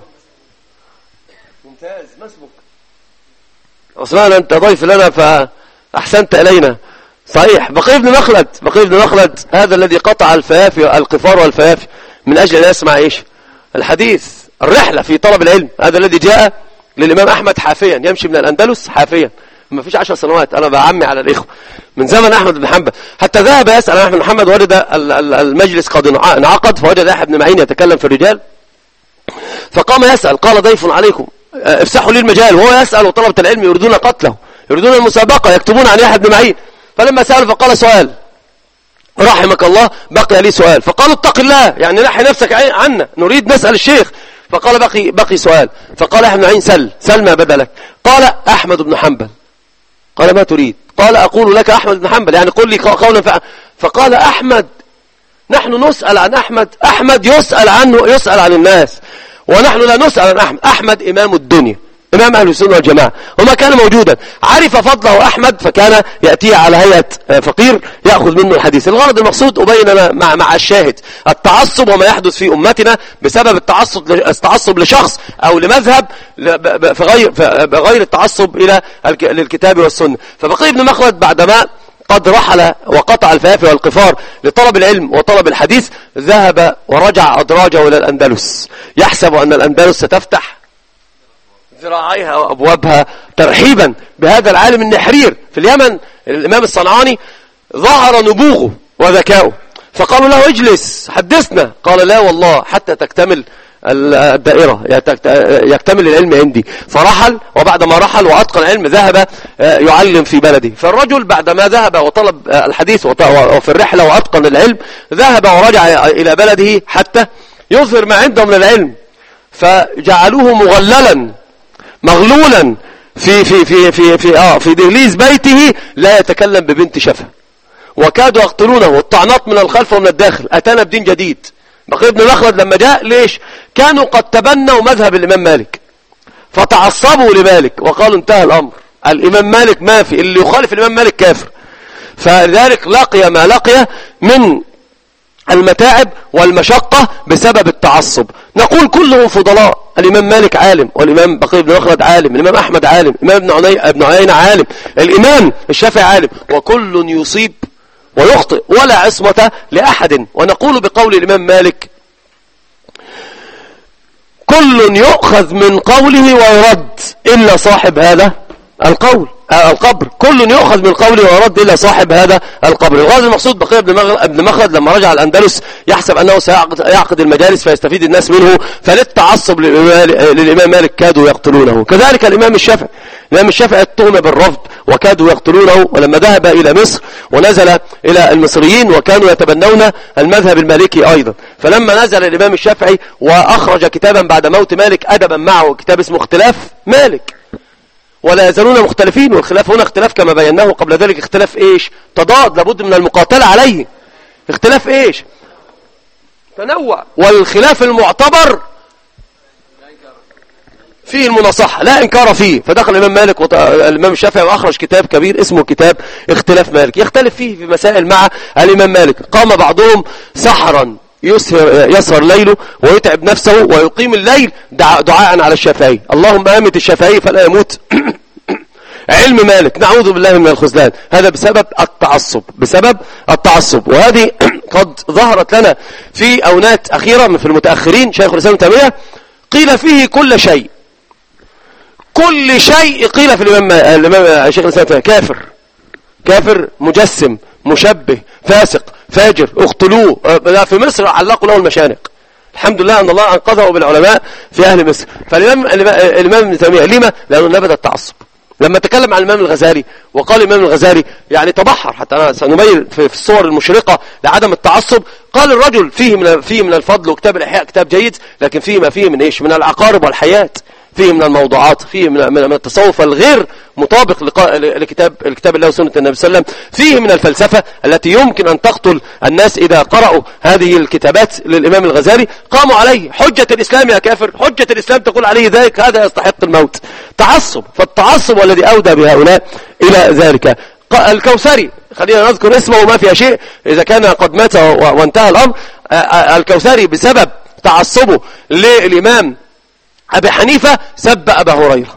ممتاز. ما اسمك؟ عثمان، انت ضيف لنا فاحسنت الينا. صحيح. بقية بن مخلد، بقية بن مخلد هذا الذي قطع الفيافي القفار والفيافي من اجل ان يسمع ايش؟ الحديث، الرحلة في طلب العلم. هذا الذي جاء للامام احمد حافيا، يمشي من الاندلس حافيا. ما فيش عشر سنوات، انا بعمي على الاخوة، من زمن احمد بن حنبل. حتى ذهب يسأل احمد بن حنبل، وجد المجلس قد انعقد، فوجد يحيى بن معين يتكلم في الرجال، فقام يسأل، قال ضيف عليكم افسحوا لي المجال. وهو يسأل وطلبة العلم يريدون قتله، يريدون المسابقة، يكتبون عن يحيى بن معين. فلما سأل فقال سؤال رحمك الله، بقي لي سؤال. فقالوا اتق الله، يعني نحي نفسك عنا، نريد نسأل الشيخ. فقال بقي بقي سؤال. فقال يحيى بن معين سل سل ما بدلك. قال أحمد بن حنبل. قال ما تريد؟ قال أقول لك أحمد بن حنبل، يعني قل لي قولا فعلا. فقال أحمد، نحن نسأل عن أحمد، أحمد يسأل عنه، يسأل عن الناس، ونحن لا نسأل عن أحمد. أحمد إمام الدنيا، إمام أهل السنة والجماعة، وما كان موجودا. عرف فضله أحمد فكان يأتيه على هيئة فقير يأخذ منه الحديث. الغرض المقصود أبين مع, مع الشاهد التعصب وما يحدث في أمتنا بسبب التعصب التعصب لشخص أو لمذهب في غير, في غير التعصب إلى للكتاب والسنة. فبقي بن مخلد بعدما قد رحل وقطع الفيافي والقفار لطلب العلم وطلب الحديث، ذهب ورجع أدراجه إلى الأندلس، يحسب أن الأندلس ستفتح ذراعيها وأبوابها ترحيبا بهذا العالم النحرير. في اليمن الإمام الصنعاني ظهر نبوغه وذكاؤه، فقالوا له اجلس حدثنا. قال لا والله حتى تكتمل الدائرة، يكتمل العلم عندي. فرحل، وبعد ما رحل وأتقن العلم ذهب يعلم في بلده. فالرجل بعدما ذهب وطلب الحديث وفي الرحلة وأتقن العلم، ذهب ورجع إلى بلده حتى يظهر ما عنده من العلم، فجعلوه مغللا مغلولا في في في في في اه في دهليز بيته، لا يتكلم ببنت شفا، وكادوا يقتلونه، والطعنات من الخلف ومن الداخل. أتانا بدين جديد. بقي بن مخلد لما جاء، ليش؟ كانوا قد تبنوا مذهب الإمام مالك فتعصبوا لمالك وقالوا انتهى الأمر، الإمام مالك ما في، اللي يخالف الإمام مالك كافر. فلذلك لقي ما لقي من المتاعب والمشقة بسبب التعصب. نقول كلهم فضلاء، الإمام مالك عالم، والإمام بقي بن مخلد عالم، الإمام أحمد عالم، الإمام ابن عيينة عالم، الإمام الشافعي عالم، وكل يصيب ويخطئ ولا عصمة لأحد. ونقول بقول الإمام مالك كل يؤخذ من قوله ويرد إلا صاحب هذا القول آه القبر، كل يؤخذ من قوله ويرد إلا صاحب هذا القبر. الغرض المقصود بقي بن مخلد لما رجع الأندلس يحسب أنه سيعقد المجالس فيستفيد الناس منه، فللتعصب للإمام مالك كادوا يقتلونه. كذلك الإمام الشافعي، الإمام الشافعي اتهم بالرفض وكادوا يقتلونه، ولما ذهب إلى مصر ونزل إلى المصريين وكانوا يتبنون المذهب المالكي أيضا. فلما نزل الإمام الشافعي وأخرج كتابا بعد موت مالك أدبا معه، كتاب اسمه اختلاف مالك، ولا يزالون مختلفين. والخلاف هنا اختلاف كما بيناه قبل ذلك، اختلاف ايش؟ تضاد، لابد من المقاتلة عليه. اختلاف ايش؟ تنوع. والخلاف المعتبر فيه المناصحة لا انكار فيه. فدخل الامام مالك والامام الشافعي واخرج كتاب كبير اسمه كتاب اختلاف مالك، يختلف فيه في مسائل مع الامام مالك. قام بعضهم سحرا يسهر, يسهر ليله ويتعب نفسه ويقيم الليل دعاء على الشافعي، اللهم امت الشافعي فلا يموت علم مالك، نعوذ بالله من الخذلان. هذا بسبب التعصب، بسبب التعصب. وهذه قد ظهرت لنا في أونات أخيرة من في المتأخرين. شيخ الإسلام ابن تيمية قيل فيه كل شيء، كل شيء قيل في الإمام الإمام شيخ الإسلام ابن تيمية كافر، كافر مجسم مشبه فاسق فاجر، اقتلوه. في مصر علقوا له المشانق، الحمد لله أن الله أنقذه بالعلماء في أهل مصر. فالإمام الإمام ابن تيمية لما؟ لأنه نبذ التعصب. لما تكلم عن الإمام الغزالي وقال الإمام الغزالي يعني تبحر، حتى أنا سنبين في الصور المشرقة لعدم التعصب، قال الرجل فيه من فيه من الفضل، وكتاب الإحياء كتاب جيد، لكن فيه ما فيه من إيش؟ من العقارب والحيات، فيه من الموضوعات، فيه من من التصوف الغير مطابق لكتاب الكتاب الله وسنة النبي صلى الله عليه وسلم، فيه من الفلسفة التي يمكن أن تقتل الناس إذا قرأوا هذه الكتابات للإمام الغزالي. قاموا عليه حجة الإسلام يا كافر، حجة الإسلام تقول عليه ذلك، هذا يستحق الموت. تعصب، فالتعصب والذي أودى بهؤلاء إلى ذلك. الكوثري، خلينا نذكر اسمه وما فيها شيء إذا كان قد مات وانتهى الأمر. الكوثري بسبب تعصبه للإمام أبي حنيفة سب أبا هريرة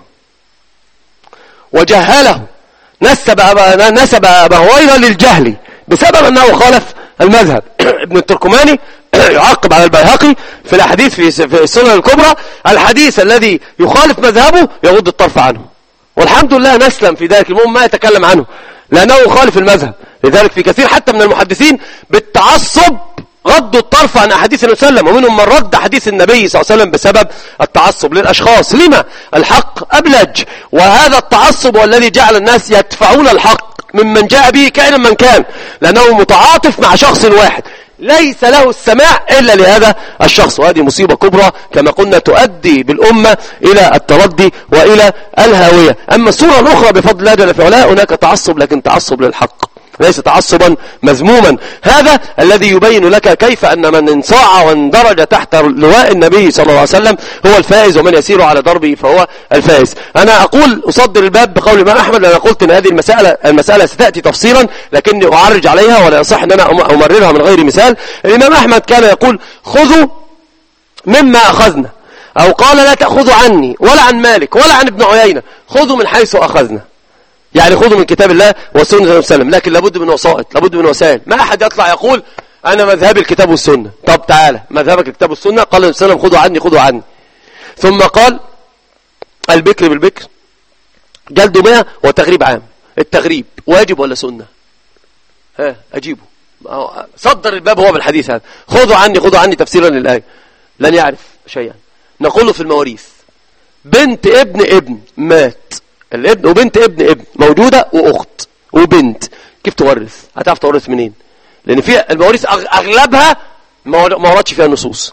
وجهله، نسب أبا, نسب أبا هريرة للجهل بسبب أنه خالف المذهب. ابن التركماني يعقب على البيهقي في الحديث في السنن الكبرى: الحديث الذي يخالف مذهبه يغض الطرف عنه. والحمد لله نسلم في ذلك، المهم ما يتكلم عنه لأنه يخالف المذهب. لذلك في كثير حتى من المحدثين بالتعصب غضوا الطرف عن أحاديث النبي صلى الله عليه وسلم، ومنهم من رد حديث النبي صلى الله عليه وسلم بسبب التعصب للأشخاص. لما؟ الحق أبلج، وهذا التعصب هو الذي جعل الناس يدفعون الحق ممن جاء به كائنا من كان، لأنه متعاطف مع شخص واحد ليس له السماع إلا لهذا الشخص، وهذه مصيبة كبرى كما قلنا تؤدي بالأمة إلى التردي وإلى الهاوية. أما الصورة الأخرى بفضل الله جل في علاه هناك تعصب، لكن تعصب للحق ليس تعصبا مذموما. هذا الذي يبين لك كيف أن من انصاع واندرج تحت لواء النبي صلى الله عليه وسلم هو الفائز، ومن يسير على دربه فهو الفائز. أنا أقول أصدر الباب بقول الإمام أحمد، لأن قلت أن هذه المسألة المسألة ستأتي تفصيلا، لكني أعرج عليها ولا يصح أن أنا أمررها من غير مثال. الإمام أحمد كان يقول: خذوا مما أخذنا، أو قال: لا تأخذوا عني ولا عن مالك ولا عن ابن عيينة، خذوا من حيث أخذنا، يعني خذوا من كتاب الله وسنة النبي صلى الله عليه وسلم، لكن لابد من وسائط، لابد من وسائل. ما أحد يطلع يقول أنا مذهبي الكتاب والسنة. طب تعالى، مذهبك الكتاب والسنة، قال النبي صلى الله عليه وسلم: خذوا عني خذوا عني. ثم قال: البكر بالبكر جلد مئة وتغريب عام. التغريب واجب ولا سنة؟ ها أجيبه. صدر الباب هو بالحديث هذا: خذوا عني خذوا عني تفسيرا للآية. لن يعرف شيئا. نقول في المواريث: بنت ابن ابن مات، الابن وبنت ابن ابن موجودة، وأخت وبنت، كيف تورث؟ هتعرف تورث منين؟ لأن في المواريث أغلبها ما وردش فيها النصوص،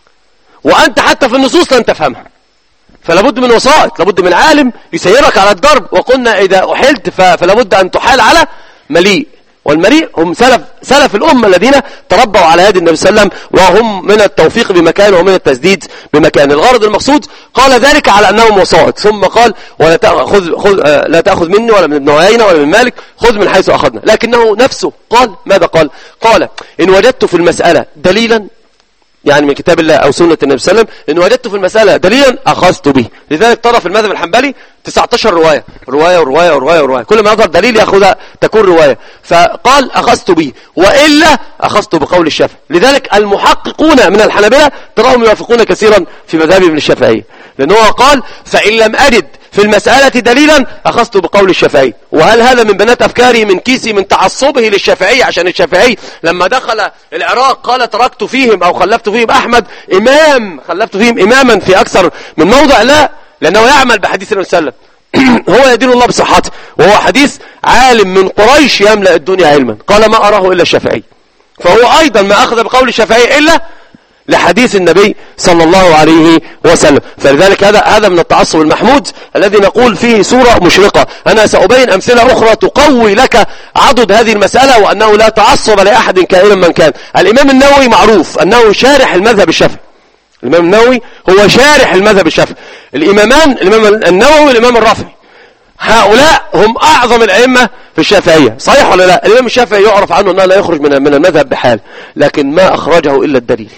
وأنت حتى في النصوص لن تفهمها، فلابد من وسائط، لابد من عالم يسيرك على الضرب. وقلنا إذا أحلت فلابد أن تحال على مليء، والمليء هم سلف سلف الأمة الذين تربوا على هدي النبي صلى الله عليه وسلم، وهم من التوفيق بمكان ومن التسديد بمكان. الغرض المقصود قال ذلك على أنهم وسائط، ثم قال: ولا تأخذ خذ لا تأخذ مني ولا من ابن عيينة ولا من مالك، خذ من حيث أخذنا. لكنه نفسه قال ماذا قال؟ قال: إن وجدت في المسألة دليلا، يعني من كتاب الله أو سنة النبي صلى الله عليه وسلم، إن وجدت في المسألة دليلا أخذت به. لذلك ترى في المذهب الحنبلي تسعة عشر رواية رواية ورواية ورواية ورواية، كل ما يظهر دليل يأخذ تكون رواية. فقال: أخذت به، وإلا أخذت بقول الشافعي. لذلك المحققون من الحنابلة تراهم يوافقون كثيرا في مذهب ابن الشافعي، لأنه قال: فإن لم أجد في المسألة دليلا أخذت بقول الشافعي. وهل هذا من بنات أفكاري من كيسي من تعصبه للشافعي؟ عشان الشافعي لما دخل العراق قال: تركت فيهم أو خلفت فيهم أحمد إمام، خلفت فيهم إماما في أكثر من موضع. لا، لأنه يعمل بحديث النبي صلى الله عليه وسلم، هو يدين الله بصحته، وهو حديث عالم من قريش يملأ الدنيا علما. قال: ما أراه إلا الشافعي. فهو أيضا ما أخذ بقول الشافعي إلا لحديث النبي صلى الله عليه وسلم. فلذلك هذا هذا من التعصب المحمود الذي نقول فيه صورة مشرقة. أنا سأبين أمثلة أخرى تقوي لك عضد هذه المسألة، وأنه لا تعصب لأحد كائنا من كان. الإمام النووي معروف أنه شارح المذهب الشافعي. الإمام النووي هو شارح المذهب الشافعي. الإمامان، الإمام النووي والإمام الرافعي، هؤلاء هم أعظم الأئمة في الشافعية. صحيح ولا لا؟ الإمام الشافعي يعرف عنه أنه لا يخرج من من المذهب بحال، لكن ما أخرجه إلا الدليل،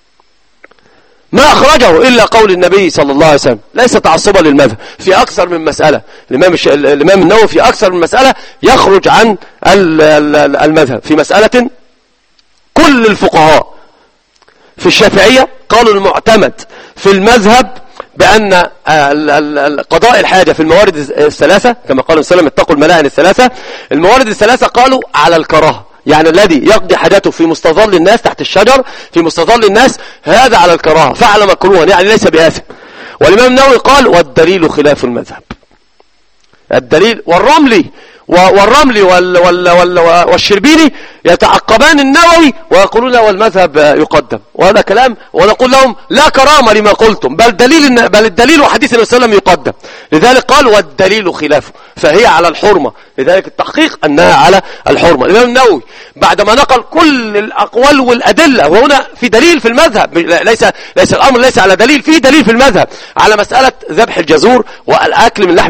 ما أخرجه إلا قول النبي صلى الله عليه وسلم، ليس تعصبا للمذهب في أكثر من مسألة. الإمام, الش... الإمام النووي في أكثر من مسألة يخرج عن المذهب. في مسألة كل الفقهاء في الشافعية قالوا المعتمد في المذهب بأن قضاء الحاجة في الموارد الثلاثة، كما قال السلام: اتقوا الملاعن الثلاثة. الموارد الثلاثة قالوا على الكراهة، يعني الذي يقضي حاجته في مستظل الناس تحت الشجر في مستظل الناس هذا على الكراهة، فعل مكروها يعني ليس بآثم. والإمام النووي قال: والدليل خلاف المذهب. الدليل والرملي والرملي وال وال وال والشربيني يتعقبان النووي ويقولون له المذهب يقدم، وهذا كلام، ونقول لهم لا كرامة لما قلتم، بل دليل بل الدليل وحديث النبي صلى الله عليه وسلم يقدم. لذلك قال والدليل خلافه، فهي على الحرمة، لذلك التحقيق أنها على الحرمة. الإمام النووي بعدما نقل كل الأقوال والأدلة، وهنا في دليل في المذهب، ليس ليس الأمر ليس على دليل، في دليل في المذهب على مسألة ذبح الجزور والأكل من لحم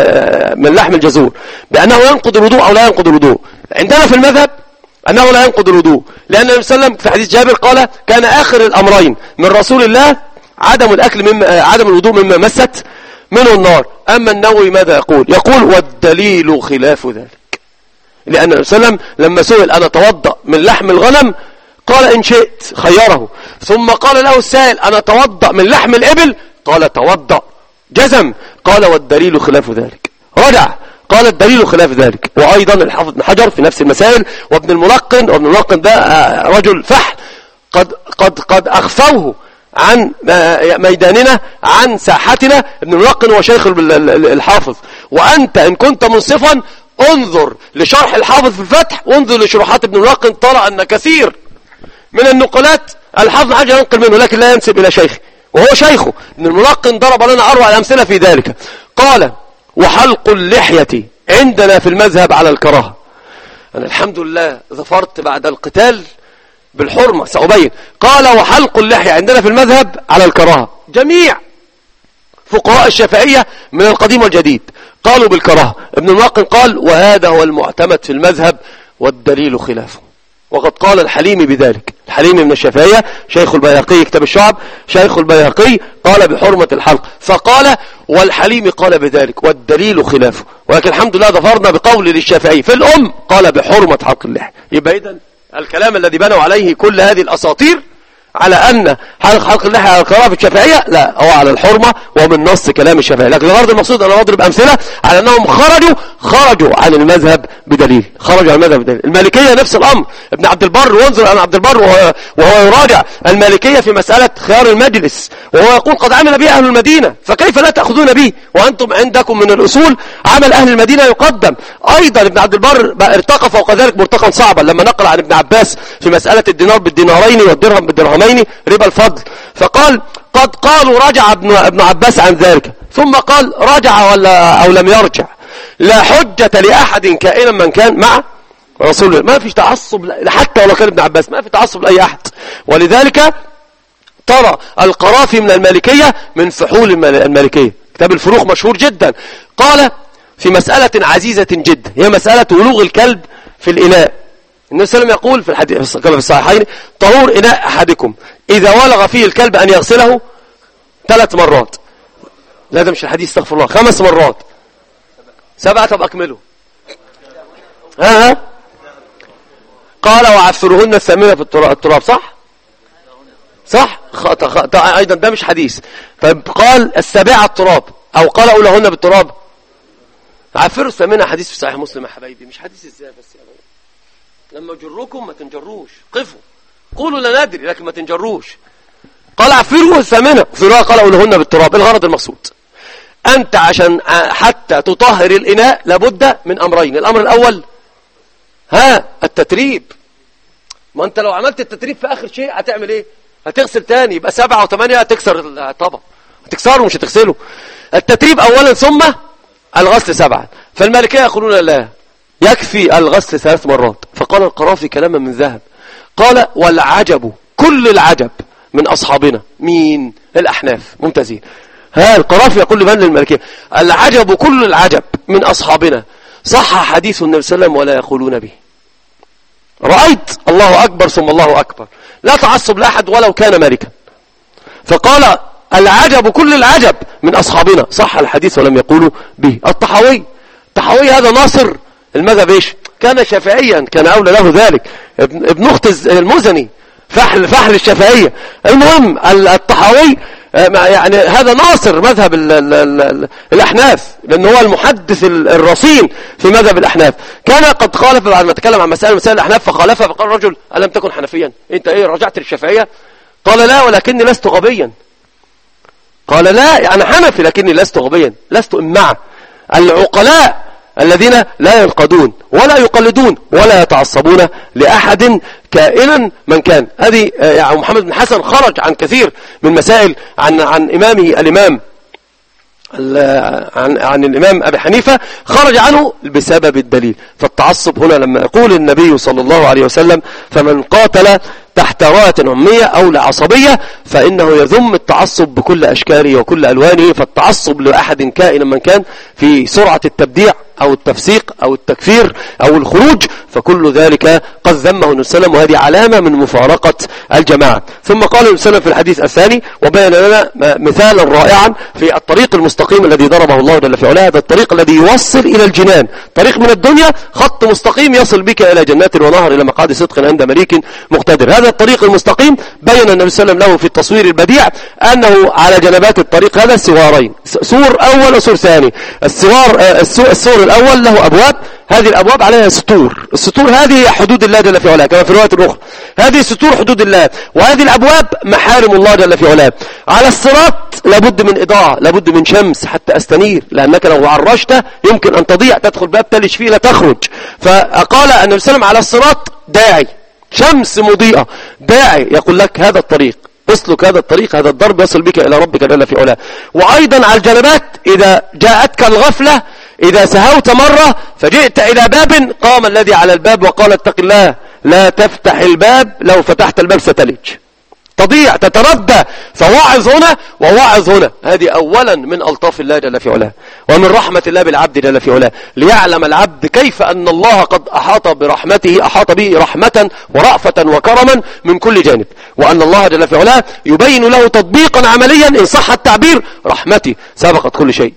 من لحم الجزور بأنه ينقض الوضوء أو لا ينقض الوضوء. عندنا في المذهب أنه لا ينقض الوضوء، لأن النبي صلى الله عليه وسلم في حديث جابر قال كان آخر الأمرين من رسول الله عدم الأكل مما عدم الوضوء مما مست منه النار. أما النووي ماذا يقول؟ يقول والدليل خلاف ذلك، لأن النبي صلى الله عليه وسلم لما سئل أنا أتوضأ من لحم الغنم قال إن شئت، خيره. ثم قال له السائل أنا أتوضأ من لحم الإبل، قال توضأ، جزم. قال والدليل خلاف ذلك، رجع قال الدليل خلاف ذلك. وأيضا الحافظ بن حجر في نفس المسائل، وابن الملقن، وابن الملقن ده رجل فحل قد قد قد أخفوه عن ميداننا عن ساحتنا. ابن الملقن هو شيخ الحافظ، وأنت إن كنت منصفا انظر لشرح الحافظ في الفتح وانظر لشروحات ابن الملقن، ترى أن كثير من النقلات الحافظ حاجة ينقل منه لكن لا ينسب إلى شيخه، وهو شيخه. ابن الملقن ضرب لنا أروع الأمثلة في ذلك. قال وحلق اللحية عندنا في المذهب على الكراهة. أنا الحمد لله ظفرت بعد القتال بالحرمة، سأبين. قال وحلق اللحية عندنا في المذهب على الكراهة. جميع فقهاء الشافعية من القديم والجديد قالوا بالكراهة. ابن الملقن قال وهذا هو المعتمد في المذهب والدليل خلافه، وقد قال الحليمي بذلك. الحليمي من الشافعية، شيخ البيهقي كتاب الشعب، شيخ البيهقي قال بحرمة الحلق، فقال والحليمي قال بذلك والدليل خلافه. ولكن الحمد لله ظفرنا بقول للشافعي في الأم قال بحرمة حلق اللحية. يبقى إذن الكلام الذي بنوا عليه كل هذه الأساطير على أن حلق حلق اللحية على الكراهة في الشافعية، لا، هو على الحرمة ومن نص كلام الشافعي. لكن الغرض المقصود أنا أضرب أمثلة على أنهم خرجوا خرجوا عن المذهب بدليل، خرجوا عن المذهب بدليل. المالكية نفس الأمر، ابن عبد البر، وانظر أن عبد البر وهو, وهو يراجع المالكية في مسألة خيار المجلس، وهو يقول قد عمل به أهل المدينة فكيف لا تأخذون به وأنتم عندكم من الأصول عمل أهل المدينة يقدم. أيضا ابن عبد البر ارتقى فوق ذلك مرتقا صعبا لما نقل عن ابن عباس في مسألة الدينار بالدينارين والدرهم بالدرهمين ربا الفضل، فقال قد قالوا رجع ابن ابن عباس عن ذلك، ثم قال رجع ولا أو لم يرجع، لا حجة لأحد كائنا من كان مع رسول الله. ما فيش تعصب حتى ولو كان ابن عباس، ما في تعصب لأي أحد. ولذلك ترى القرافي من المالكية من فحول المالكية، كتاب الفروق مشهور جدا، قال في مسألة عزيزة جدا هي مسألة ولوغ الكلب في الإناء. النبي صلى الله عليه وسلم يقول في الحديث كما في الصحيحين طهور إناء أحدكم إذا ولغ فيه الكلب أن يغسله ثلاث مرات. لا ده مش الحديث، استغفر الله، خمس مرات، سبعة. طب أكمله. ها ها قال وعفرهن الثامنة في التراب، صح صح خط... خط... أيضا ده مش حديث. طيب قال السابعة التراب، أو قال أولهن بالتراب. عفروا الثامنة حديث في صحيح مسلم يا حبايبي، مش حديث ازاي بس يعني. لما جركم ما تنجروش، قفوا قولوا لا ندري لكن ما تنجروش. قال عفروا الثامنة، في رواية قال أولهن بالتراب. الغرض المقصود أنت عشان حتى تطهر الإناء لابد من أمرين. الأمر الأول ها التتريب. ما أنت لو عملت التتريب في آخر شيء هتعمل إيه؟ هتغسل تاني، يبقى سبعة وثمانية هتكسر الطبق، هتكسره مش هتغسله. التتريب أولا ثم الغسل سبعة. فالمالكية يقولون لا، يكفي الغسل ثلاث مرات. فقال القرافي كلاما من ذهب، قال والعجب كل العجب من أصحابنا. مين؟ الأحناف، ممتازين. ها القرافي يقول لمن؟ للمالكية. العجب كل العجب من أصحابنا صح حديث النبي صلى الله عليه وسلم ولا يقولون به. رأيت الله أكبر ثم الله أكبر، لا تعصب لأحد ولو كان مالكا. فقال العجب كل العجب من أصحابنا صح الحديث ولم يقولوا به. الطحاوي، الطحاوي هذا ناصر المذهب ايش؟ كان شافعيا، كان أولى له ذلك، ابن أخت المزني فحل فحل الشافعية. المهم الطحاوي يعني هذا ناصر مذهب ال ال ال الأحناف، لأن هو المحدث الرصين في مذهب الأحناف. كان قد خالف بعد ما تكلم عن مسائل مسائل الأحناف فخالفها، فقال رجل ألم تكن حنفيا؟ أنت إيه رجعت للشافعية؟ قال لا ولكني لست غبيا. قال لا أنا حنفي لكني لست غبيا، لست إمعة. العقلاء الذين لا ينقادون ولا يقلدون ولا يتعصبون لأحد كائنا من كان. هذه يعني محمد بن حسن خرج عن كثير من مسائل عن عن إمامه الإمام عن, عن الإمام أبي حنيفة، خرج عنه بسبب الدليل. فالتعصب هنا لما يقول النبي صلى الله عليه وسلم فمن قاتل تحت راية أمية أو لعصبية فإنه يذم التعصب بكل أشكاله وكل ألوانه. فالتعصب لأحد كائنا من كان في سرعة التبديع أو التفسيق أو التكفير أو الخروج، فكل ذلك قد ذمه النبي صلى الله عليه وسلم، وهذه علامة من مفارقة الجماعة. ثم قال النبي صلى الله عليه وسلم في الحديث الثاني وبين لنا مثالا رائعا في الطريق المستقيم الذي ضربه الله جل في علاه، هذا الطريق الذي يوصل إلى الجنان، طريق من الدنيا خط مستقيم يصل بك إلى جنات ونهر إلى مقعد صدق عند مليك مقتدر. هذا الطريق المستقيم بين النبي صلى الله عليه وسلم له في التصوير البديع أنه على جنبات الطريق هذا سوارين، سور أول وسور ثاني. السوار السور الأول له أبواب، هذه الأبواب عليها سطور، السطور هذه هي حدود الله جل في علاه كما في الرواية الأخرى، هذه سطور حدود الله، وهذه الأبواب محارم الله جل في علاه. على الصراط لابد من إضاءة، لابد من شمس حتى أستنير، لأنك لو عرشت يمكن أن تضيع، تدخل باب تلج فيه لا تخرج. فقال النبي صلى الله عليه وسلم على الصراط داعي، شمس مضيئة، داعي يقول لك هذا الطريق، اسلك هذا الطريق، هذا الضرب يصل بك إلى ربك جل في علاه. وأيضا على الجنبات إذا جاءتك الغفلة، إذا سهوت مرة فجئت إلى باب، قام الذي على الباب وقال اتق الله لا تفتح الباب، لو فتحت الباب ستلج، تضيع، تتردى. فواعظ هنا وواعظ هنا، هذه أولا من ألطاف الله جل في علاه ومن رحمة الله بالعبد جل في علاه، ليعلم العبد كيف أن الله قد أحاط برحمته، أحاط به رحمة ورأفة وكرما من كل جانب، وأن الله جل في علاه يبين له تطبيقا عمليا إن صح التعبير رحمتي سبقت كل شيء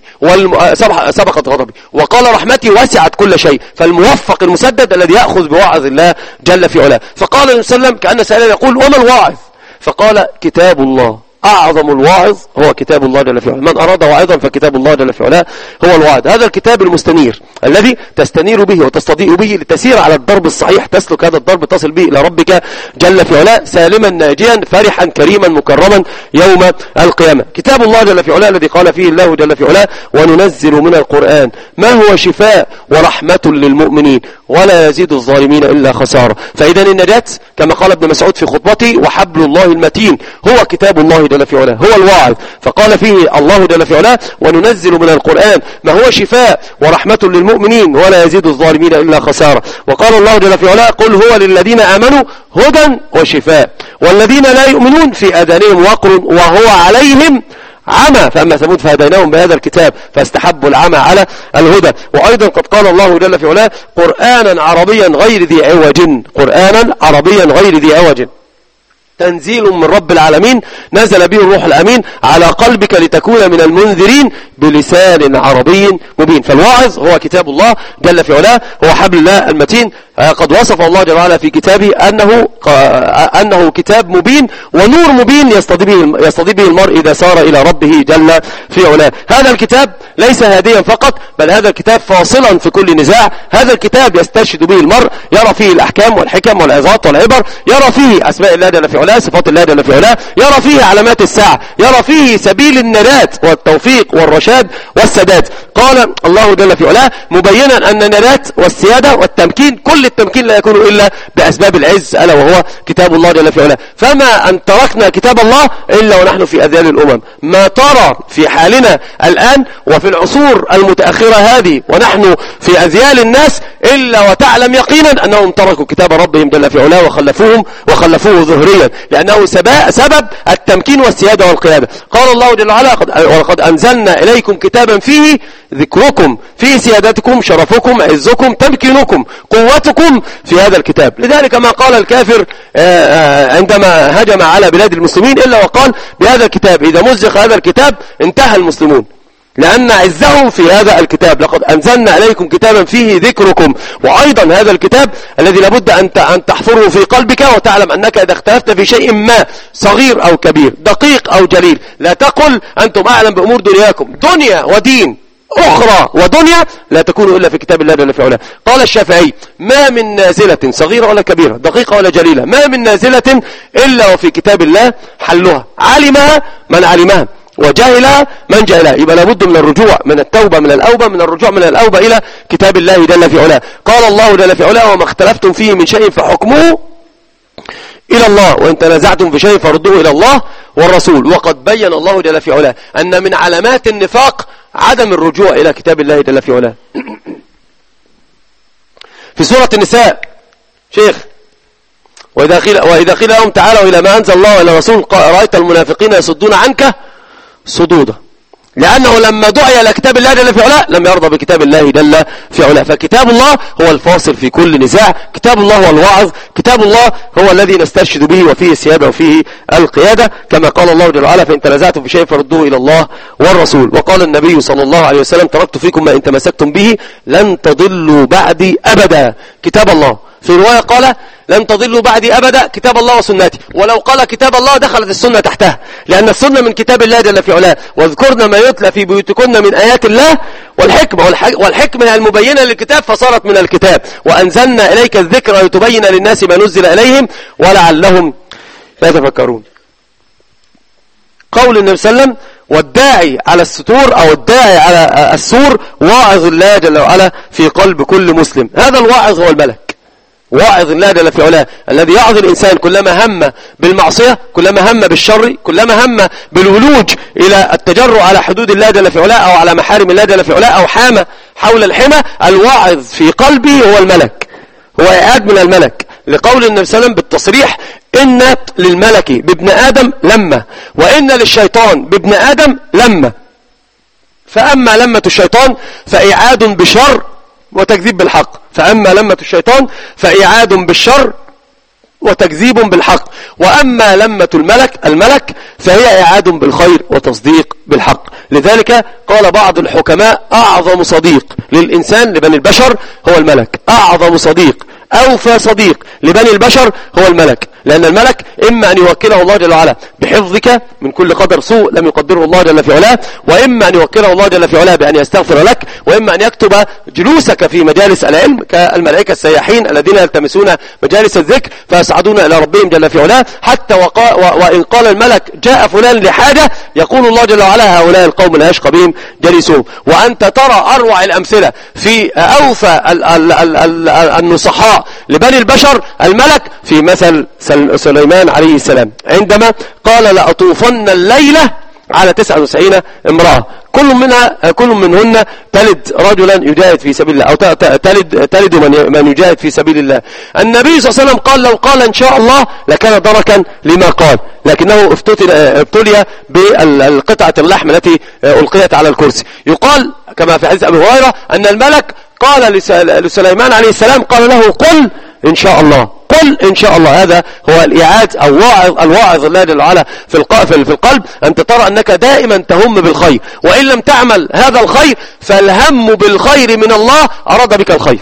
سبقت غضبي، وقال رحمتي وسعت كل شيء. فالموفق المسدد الذي يأخذ بوعظ الله جل في علاه. فقال النبي صلى الله عليه وسلم كأن سائلا يقول وما الواعظ؟ فقال كتاب الله، أعظم الواعظ هو كتاب الله جل في علاه، من أراد واعظا فكتاب الله جل في علاه هو الواعظ. هذا الكتاب المستنير الذي تستنير به وتستضيء به لتسير على الضرب الصحيح، تسلك هذا الضرب تصل به إلى ربك جل في علاه سالما ناجيا فرحا كريما مكرما يوم القيامة. كتاب الله جل في علاه الذي قال فيه الله جل في علاه وننزل من القرآن ما هو شفاء ورحمة للمؤمنين ولا يزيد الظالمين إلا خسارة. فإذا النجاة كما قال ابن مسعود في خطبته وحبل الله المتين هو كتاب الله جل في علاه، هو الواعظ. فقال فيه الله جل في علاه وننزل من القرآن ما هو شفاء ورحمة للمؤمنين ولا يزيد الظالمين إلا خسارة. وقال الله جل في علاه قل هو للذين آمنوا هدى وشفاء والذين لا يؤمنون في آذانهم وقر وهو عليهم عمى فأما ثمود فهديناهم بهذا الكتاب فاستحبوا العمى على الهدى. وأيضا قد قال الله جل في علاه قرآنا عربيا غير ذي عوج، قرآنا عربيا غير ذي عوج تنزيل من رب العالمين نزل به الروح الأمين على قلبك لتكون من المنذرين بلسان عربي مبين. فالواعظ هو كتاب الله جل في علاه، هو حبل الله المتين. قد وصف الله جل وعلا في كتابه أنه أنه كتاب مبين ونور مبين يستضي به يستضي به المرء إذا سار إلى ربه جل في علاه. هذا الكتاب ليس هاديا فقط، بل هذا الكتاب فاصلا في كل نزاع. هذا الكتاب يستشهد به المرء، يرى فيه الأحكام والحكم والعظات والعبر، يرى فيه أسماء الله جل في علاه، صفات الله جل في علاه، يرى فيه علامات الساعة، يرى فيه سبيل النجاة والتوفيق والرشاد والسداد. قال الله جل في علاه مبينا أن النجاة والسيادة والتمكين، كل التمكين لا يكون إلا بأسباب العز ألا وهو كتاب الله جل في علاه. فما أن تركنا كتاب الله إلا ونحن في أذيال الأمم. ما ترى في حالنا الآن وفي العصور المتأخرة هذه ونحن في أذيال الناس إلا وتعلم يقينا أنهم تركوا كتاب ربهم جل في علاه وخلفوهم وخلفوه ظهريا، لأنه سبب التمكين والسيادة والقيادة. قال الله جل وعلا ولقد أنزلنا إليكم كتابا فيه ذكركم، فيه سيادتكم، شرفكم، عزكم، تمكينكم، قوتكم في هذا الكتاب. لذلك ما قال الكافر عندما هجم على بلاد المسلمين إلا وقال بهذا الكتاب إذا مزق هذا الكتاب انتهى المسلمون، لأن عزهم في هذا الكتاب. لقد أنزلنا عليكم كتابا فيه ذكركم. وأيضا هذا الكتاب الذي لابد أن تحفره في قلبك وتعلم أنك إذا اختلفت في شيء ما صغير أو كبير دقيق أو جليل لا تقل أنتم أعلم بأمور دنياكم، دنيا ودين أخرى ودنيا لا تكون إلا في كتاب الله جل في علاه. قال الشافعي ما من نازلة صغيرة ولا كبيرة دقيقة ولا جليلة ما من نازلة إلا وفي كتاب الله حلها، علمها من علمها وجهلها من جهلها. يبقى لابد من الرجوع من التوبة من الأوبة من الرجوع من الأوبة إلى كتاب الله جل في علاه. قال الله جل في علاه: وما اختلفتم فيه من شيء فحكمه إلى الله وإن تنازعتم في شيء فردوه إلى الله والرسول. وقد بين الله جل في علاه أن من علامات النفاق عدم الرجوع إلى كتاب الله جل في علاه. في سورة النساء شيخ: وإذا قيل وإذا قيل لهم تعالوا إلى ما أنزل الله وإلى الرسول رأيت المنافقين يصدون عنك صدودا. لأنه لما دعي إلى كتاب الله جل في علاه لم يرضى بكتاب الله جل في علاه. فكتاب الله هو الفاصل في كل نزاع، كتاب الله هو الواعظ، كتاب الله هو الذي نسترشد به وفيه السيادة وفيه القيادة، كما قال الله جل وعلا: فإن تنازعتم في شيء فردوه إلى الله والرسول. وقال النبي صلى الله عليه وسلم: تركت فيكم ما إن تمسكتم به لن تضلوا بعدي أبدا. كتاب الله. في رواية قال: لن تضلوا بعدي أبدا كتاب الله وسنتي. ولو قال كتاب الله دخلت السنة تحتها، لأن السنة من كتاب الله جل في علاه. واذكرن ما يتلى في بيوتكن من آيات الله والحكمة. والحكمة المبينة للكتاب فصارت من الكتاب. وأنزلنا إليك الذكر لتبين للناس ما نزل إليهم ولعلهم يتفكرون. قول النبي صلى الله عليه وسلم: والداعي على الستور أو الداعي على السور واعظ الله جل وعلا في قلب كل مسلم. هذا الواعظ هو الملك، واعظ الله جل في علاه الذي يعظ الإنسان كلما هم بالمعصية، كلما هم بالشر، كلما هم بالولوج إلى التجرع على حدود الله جل في علاه أو على محارم الله جل في علاه أو حامى حول الحمى. الواعظ في قلبه هو الملك، هو إعاد من الملك، لقول النبي صلى الله عليه وسلم بالتصريح: إن للملك بابن آدم لمة وإن للشيطان بابن آدم لمة، فأما لمة الشيطان فإعاد بشر وتكذيب بالحق، فأما لمة الشيطان فإعاد بالشر وتكذيب بالحق، وأما لمة الملك الملك فهي إعاد بالخير وتصديق بالحق. لذلك قال بعض الحكماء: أعظم صديق للإنسان لبني البشر هو الملك. أعظم صديق، أوفى صديق لبني البشر هو الملك، لأن الملك إما أن يوكله الله جل وعلا بحفظك من كل قدر سوء لم يقدره الله جل في علاه، وإما أن يوكله الله جل في علاه بأن يستغفر لك، وإما أن يكتب جلوسك في مجالس العلم كالملائكة السياحين الذين يلتمسون مجالس الذكر فيصعدون إلى ربهم جل في علاه. حتى وقا وإن قال الملك: جاء فلان لحاجة، يقول الله جل وعلا: هؤلاء القوم لا يشقى بهم جليسهم. وأنت ترى أروع الأمثلة في أوفى النصحاء لبني البشر الملك في مثل سليمان عليه السلام عندما قال: لأطوفن الليلة على تسعة وتسعين امرأة كل منها كل منهن تلد رجلا يجاهد في سبيل الله أو تلد تلد من من يجاهد في سبيل الله. النبي صلى الله عليه وسلم قال: لو قال إن شاء الله لكان دركا لما قال، لكنه ابتلي بالقطعة اللحم التي ألقيت على الكرسي. يقال كما في حديث أبي هريرة أن الملك قال لسليمان عليه السلام، قال له: قل إن شاء الله، قل إن شاء الله. هذا هو الإعاد أو واعظ الواعظ الله جل وعلا في في القلب. أنت ترى أنك دائما تهم بالخير، وإن لم تعمل هذا الخير فالهم بالخير من الله أراد بك الخير.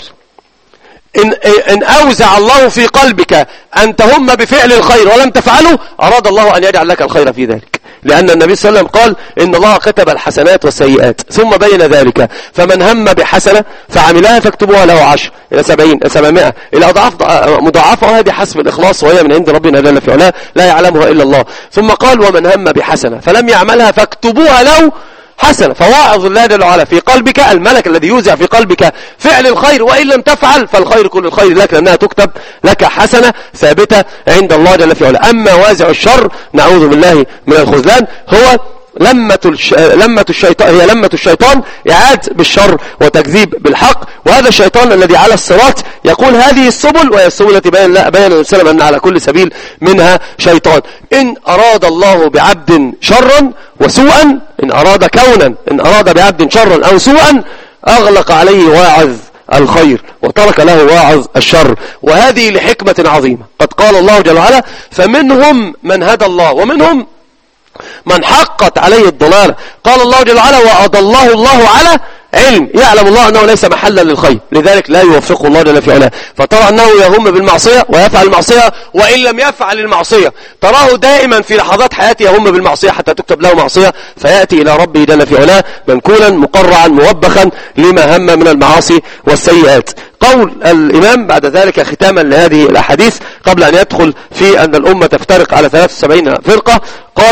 إن, إن أوزع الله في قلبك أن تهم بفعل الخير ولم تفعله أراد الله أن يجعل لك الخير في ذلك، لأن النبي صلى الله عليه وسلم قال: إن الله كتب الحسنات والسيئات ثم بين ذلك، فمن هم بحسنة فعملها فاكتبوها له عشر إلى سبعين سبعمائة إلى أضعاف مضاعفة، وهذه حسب الإخلاص وهي من عند ربنا جل في علاه لا يعلمها إلا الله. ثم قال: ومن هم بحسنة فلم يعملها فاكتبوها له حسنة. فواعظ الله جل وعلا في قلبك الملك الذي يوزع في قلبك فعل الخير، وإن لم تفعل فالخير كل الخير لك، لأنها تكتب لك حسنة ثابتة عند الله جل في علاه. أما وازع الشر نعوذ بالله من الخذلان هو لمة الش... لمة الشيطان، هي لمة الشيطان إعاد بالشر وتكذيب بالحق. وهذا الشيطان الذي على الصراط يقول: هذه السبل، وهي السبل التي بين الله بين السلام أن على كل سبيل منها شيطان. إن أراد الله بعبد شرا وسوءا، إن أراد كونا إن أراد بعبد شرا أو سوءا أغلق عليه واعظ الخير وترك له واعظ الشر، وهذه لحكمة عظيمة. قد قال الله جل وعلا: فمنهم من هدى الله ومنهم من حقت عليه الضلالة. قال الله جل وعلا: وأضله الله على علم، يعلم الله أنه ليس محلا للخير، لذلك لا يوفقه الله جل في علاه. فترى أنه يهم بالمعصية ويفعل المعصية، وإن لم يفعل المعصية تراه دائما في لحظات حياته يهم بالمعصية حتى تكتب له معصية، فيأتي إلى ربه جل في علاه منكولا مقرعا موبخا لما هم من المعاصي والسيئات. قول الإمام بعد ذلك ختاما لهذه الأحاديث قبل أن يدخل في أن الأمة تفترق على ثلاث وسبعين فرقة، قال: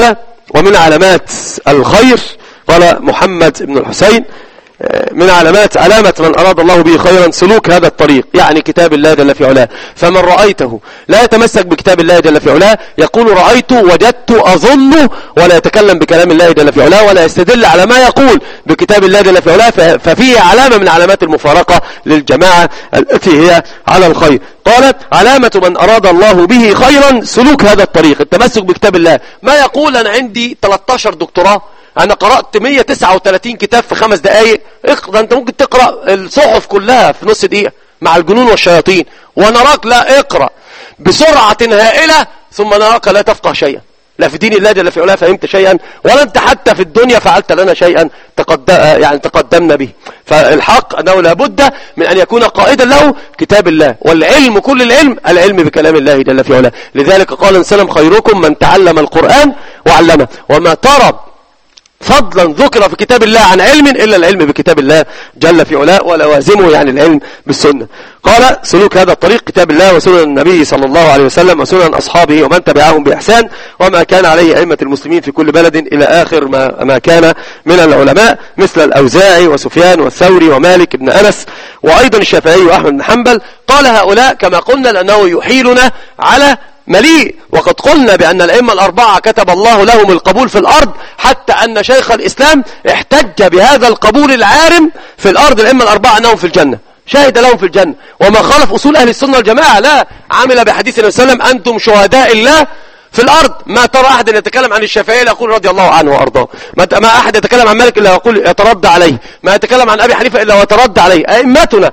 ومن علامات الخير قال محمد بن الحسين من علامات علامة من أراد الله به خيرا سلوك هذا الطريق، يعني كتاب الله جل في علاه. فمن رأيته لا يتمسك بكتاب الله جل في علاه يقول رأيت وجدت أظن، ولا يتكلم بكلام الله جل في علاه ولا يستدل على ما يقول بكتاب الله جل في علاه، ففيه علامة من علامات المفارقة للجماعة التي هي على الخير. قالت علامة من أراد الله به خيرا سلوك هذا الطريق، التمسك بكتاب الله. ما يقول أنا عندي ثلاثة عشر دكتوراه، أنا قرأت مئة وتسعة وثلاثين كتاب في خمس دقائق، اقرأ. أنت ممكن تقرأ الصحف كلها في نص دقيقة مع الجنون والشياطين، ونراك لا اقرأ بسرعة هائلة ثم نراك لا تفقه شيئا، لا في دين الله جل في علاه فهمت شيئا، ولا أنت حتى في الدنيا فعلت لنا شيئا تقدم يعني تقدمنا به. فالحق أنه لابد من أن يكون قائدا له كتاب الله، والعلم كل العلم العلم بكلام الله جل في علاه. لذلك قال وسلم خيركم من تعلم القرآن وعلمه، وما ترى فضلا ذكر في كتاب الله عن علم إلا العلم بكتاب الله جل في علاه ولوازمه، يعني العلم بالسنة. قال سلوك هذا الطريق كتاب الله وسنن النبي صلى الله عليه وسلم وسنن أصحابه ومن تبعهم بإحسان وما كان عليه أئمة المسلمين في كل بلد إلى آخر ما, ما كان من العلماء مثل الأوزاعي وسفيان والثوري ومالك بن أنس وأيضا الشافعي وأحمد بن حنبل. قال هؤلاء كما قلنا لأنه يحيلنا على مليء، وقد قلنا بأن الأئمة الأربعة كتب الله لهم القبول في الأرض، حتى أن شيخ الإسلام احتج بهذا القبول العارم في الأرض الأئمة الأربعة أنهم في الجنة، شاهد لهم في الجنة، وما خالف أصول أهل السنة والجماعة، لا عمل بحديث النبي صلى الله عليه وسلم أنتم شهداء الله في الأرض. ما ترى أحد يتكلم عن الشافعي إلا يقول رضي الله عنه وأرضاه، ما أحد يتكلم عن مالك إلا يقول يتردى عليه، ما يتكلم عن أبي حنيفة إلا ويتردى عليه. أئمتنا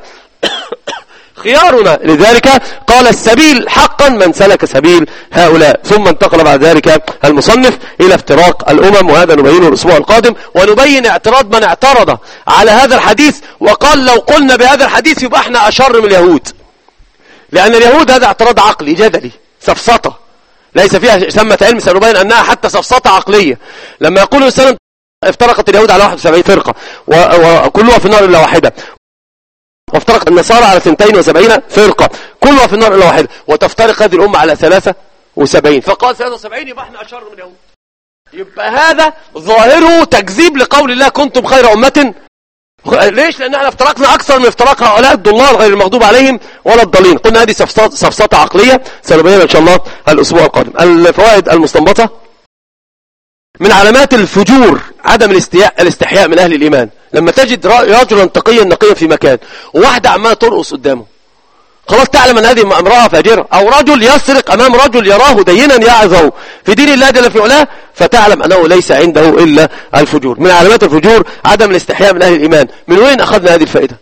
خيارنا. لذلك قال السبيل حقا من سلك سبيل هؤلاء. ثم انتقل بعد ذلك المصنف إلى افتراق الأمم، وهذا نبينه الأسبوع القادم، ونبين اعتراض من اعترض على هذا الحديث وقال لو قلنا بهذا الحديث يبقى احنا أشر من اليهود، لأن اليهود هذا اعتراض عقلي جدلي سفسطة ليس فيها ثمة علم، سنبين أنها حتى سفسطة عقلية. لما يقول السلام افترقت اليهود على واحد وسبعين فرقة وكلها في النار إلا واحدة، وافترقت النصارى على اثنتين وسبعين فرقة كلها في النار إلا واحدة، وتفترق هذه الأمة على ثلاثة وسبعين، فقال ثلاثة وسبعين يبقى احنا أشر من اليهود. يبقى هذا ظاهره تكذيب لقول الله كنتم خير أمة. ليش؟ لأن احنا افترقنا أكثر من افتراق هؤلاء الضلال غير المغضوب عليهم ولا الضالين. قلنا هذه سفسطة عقلية سنبينها إن شاء الله الأسبوع القادم. الفوائد المستنبطة: من علامات الفجور عدم الاستحياء من أهل الإيمان. لما تجد رجلا تقيا نقيا في مكان وواحدة عمالة ترقص قدامه، خلاص تعلم أن هذه امرأة فاجرة. أو رجل يسرق أمام رجل يراه دينا يعظه في دين الله جل في علاه، فتعلم أنه ليس عنده إلا الفجور. من علامات الفجور عدم الاستحياء من أهل الإيمان. من وين أخذنا هذه الفائدة؟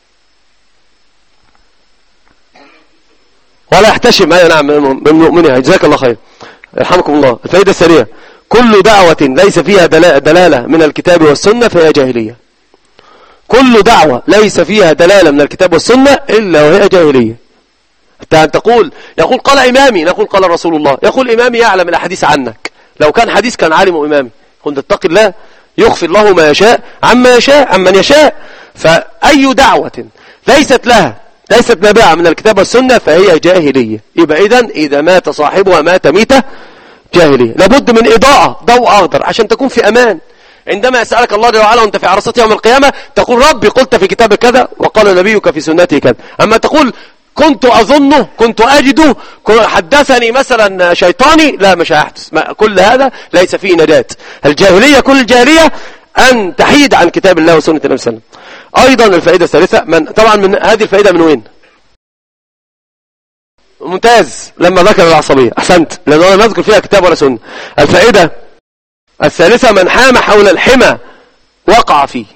ولا يحتشم. أي نعم من مؤمنها. جزاك الله خير، يرحمكم الله. الفائدة الثانية: كل دعوة ليس فيها دلالة من الكتاب والسنة فهي جاهلية. كل دعوة ليس فيها دلالة من الكتاب والسنة إلا وهي جاهلية. حتى تقول يقول قال إمامي، نقول قال رسول الله. يقول إمامي يعلم الحديث عنك، لو كان حديث كان عالم إمامي. قلت اتق الله، يغفر الله ما يشاء عما يشاء عمن يشاء. فأي دعوة ليست لها ليست نابعة من الكتاب والسنة فهي جاهلية. يبقى إذن إذا مات صاحبها مات ميتة جاهلية. لابد من إضاءة، ضوء أخضر عشان تكون في أمان. عندما يسألك الله جل وعلا وانت في عرصات يوم القيامة تقول ربي قلت في كتابك كذا وقال نبيك في سنته كذا. أما تقول كنت أظنه كنت أجده حدثني مثلا شيطاني، لا مش هيحدث. كل هذا ليس فيه نجاة. الجاهلية كل الجاهلية أن تحيد عن كتاب الله وسنة النبي صلى الله عليه وسلم. أيضا الفائدة الثالثة، من طبعا من هذه الفائدة من وين؟ ممتاز، لما ذكر العصبية أحسنت، لأنه لا نذكر فيها كتاب ولا سنة. الفائدة الثالثة: من حام حول الحمى وقع فيه.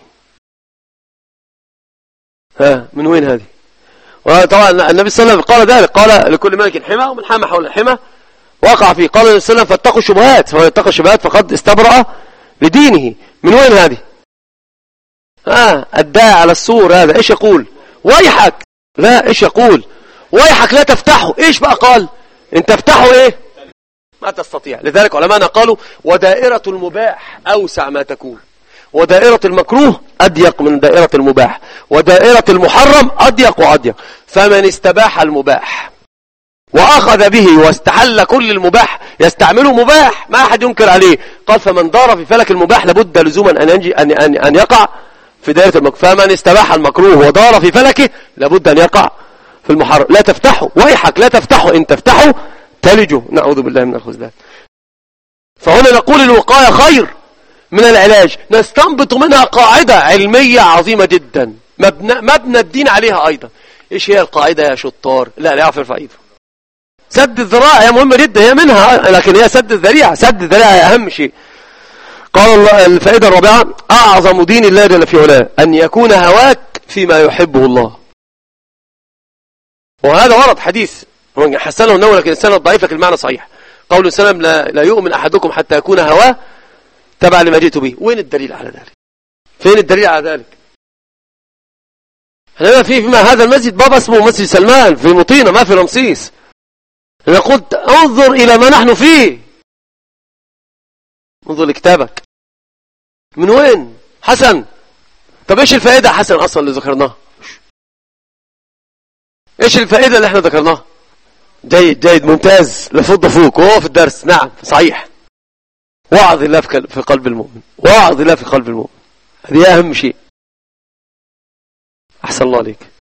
ها من وين هذه؟ وطبعا النبي صلى الله عليه وسلم قال ذلك، قال لكل ملك حمى ومن حام حول الحمى وقع فيه. قال النبي صلى الله عليه وسلم فاتقوا الشبهات، فمن اتقى الشبهات فقد استبرأ لدينه. من وين هذه؟ ها الداعي على السور هذا ايش يقول؟ ويحك. لا ايش يقول؟ ويحك لا تفتحه. ايش بقى قال؟ ان تفتحه ايه؟ ما تستطيع. لذلك علماءنا قالوا ودائرة المباح أوسع ما تكون، ودائرة المكروه أضيق من دائرة المباح، ودائرة المحرم أضيق وأضيق. فمن استباح المباح وأخذ به واستحل كل المباح يستعمله مباح ما أحد ينكر عليه. قال فمن دار في فلك المباح لابد لزوما أن, ينجي أن, أن, أن يقع في دائرة المكروه. فمن استباح المكروه ودار في فلكه لابد أن يقع في المحرم. لا تفتحه ويحك لا تفتحه، إن تفتحه تلجه، نعوذ بالله من الخذلان. فهنا نقول الوقاية خير من العلاج. نستنبط منها قاعدة علمية عظيمة جدا مبنى, مبنى الدين عليها أيضا. إيش هي القاعدة يا شطار؟ لا لا يعرف فائدة. سد الذراع هي مهمة جدا، هي منها، لكن هي سد الذريعة. سد الذريعة هي أهم شيء. قال الله الفائدة الرابعة: أعظم دين الله جل في علاه أن يكون هواك فيما يحبه الله. وهذا ورد حديث حسنه النووي لكن السنة ضعيف لكن المعنى صحيح. قول السلام: لا, لا يؤمن أحدكم حتى يكون هواه تبع لما جئت به. وين الدليل على ذلك؟ فين الدليل على ذلك؟ احنا في فيما هذا المسجد بابا اسمه مسجد سلمان في مطينة ما في رمسيس. أنا قلت انظر إلى ما نحن فيه، انظر لكتابك من وين حسن. طب ايش الفائدة حسن اصلا اللي ذكرناها؟ ايش الفائدة اللي احنا ذكرناها؟ جيد جيد ممتاز، لفض فوق وهو في الدرس. نعم صحيح، وعظ الله في قلب المؤمن، وعظ الله في قلب المؤمن، هذه اهم شيء. احسن الله عليك.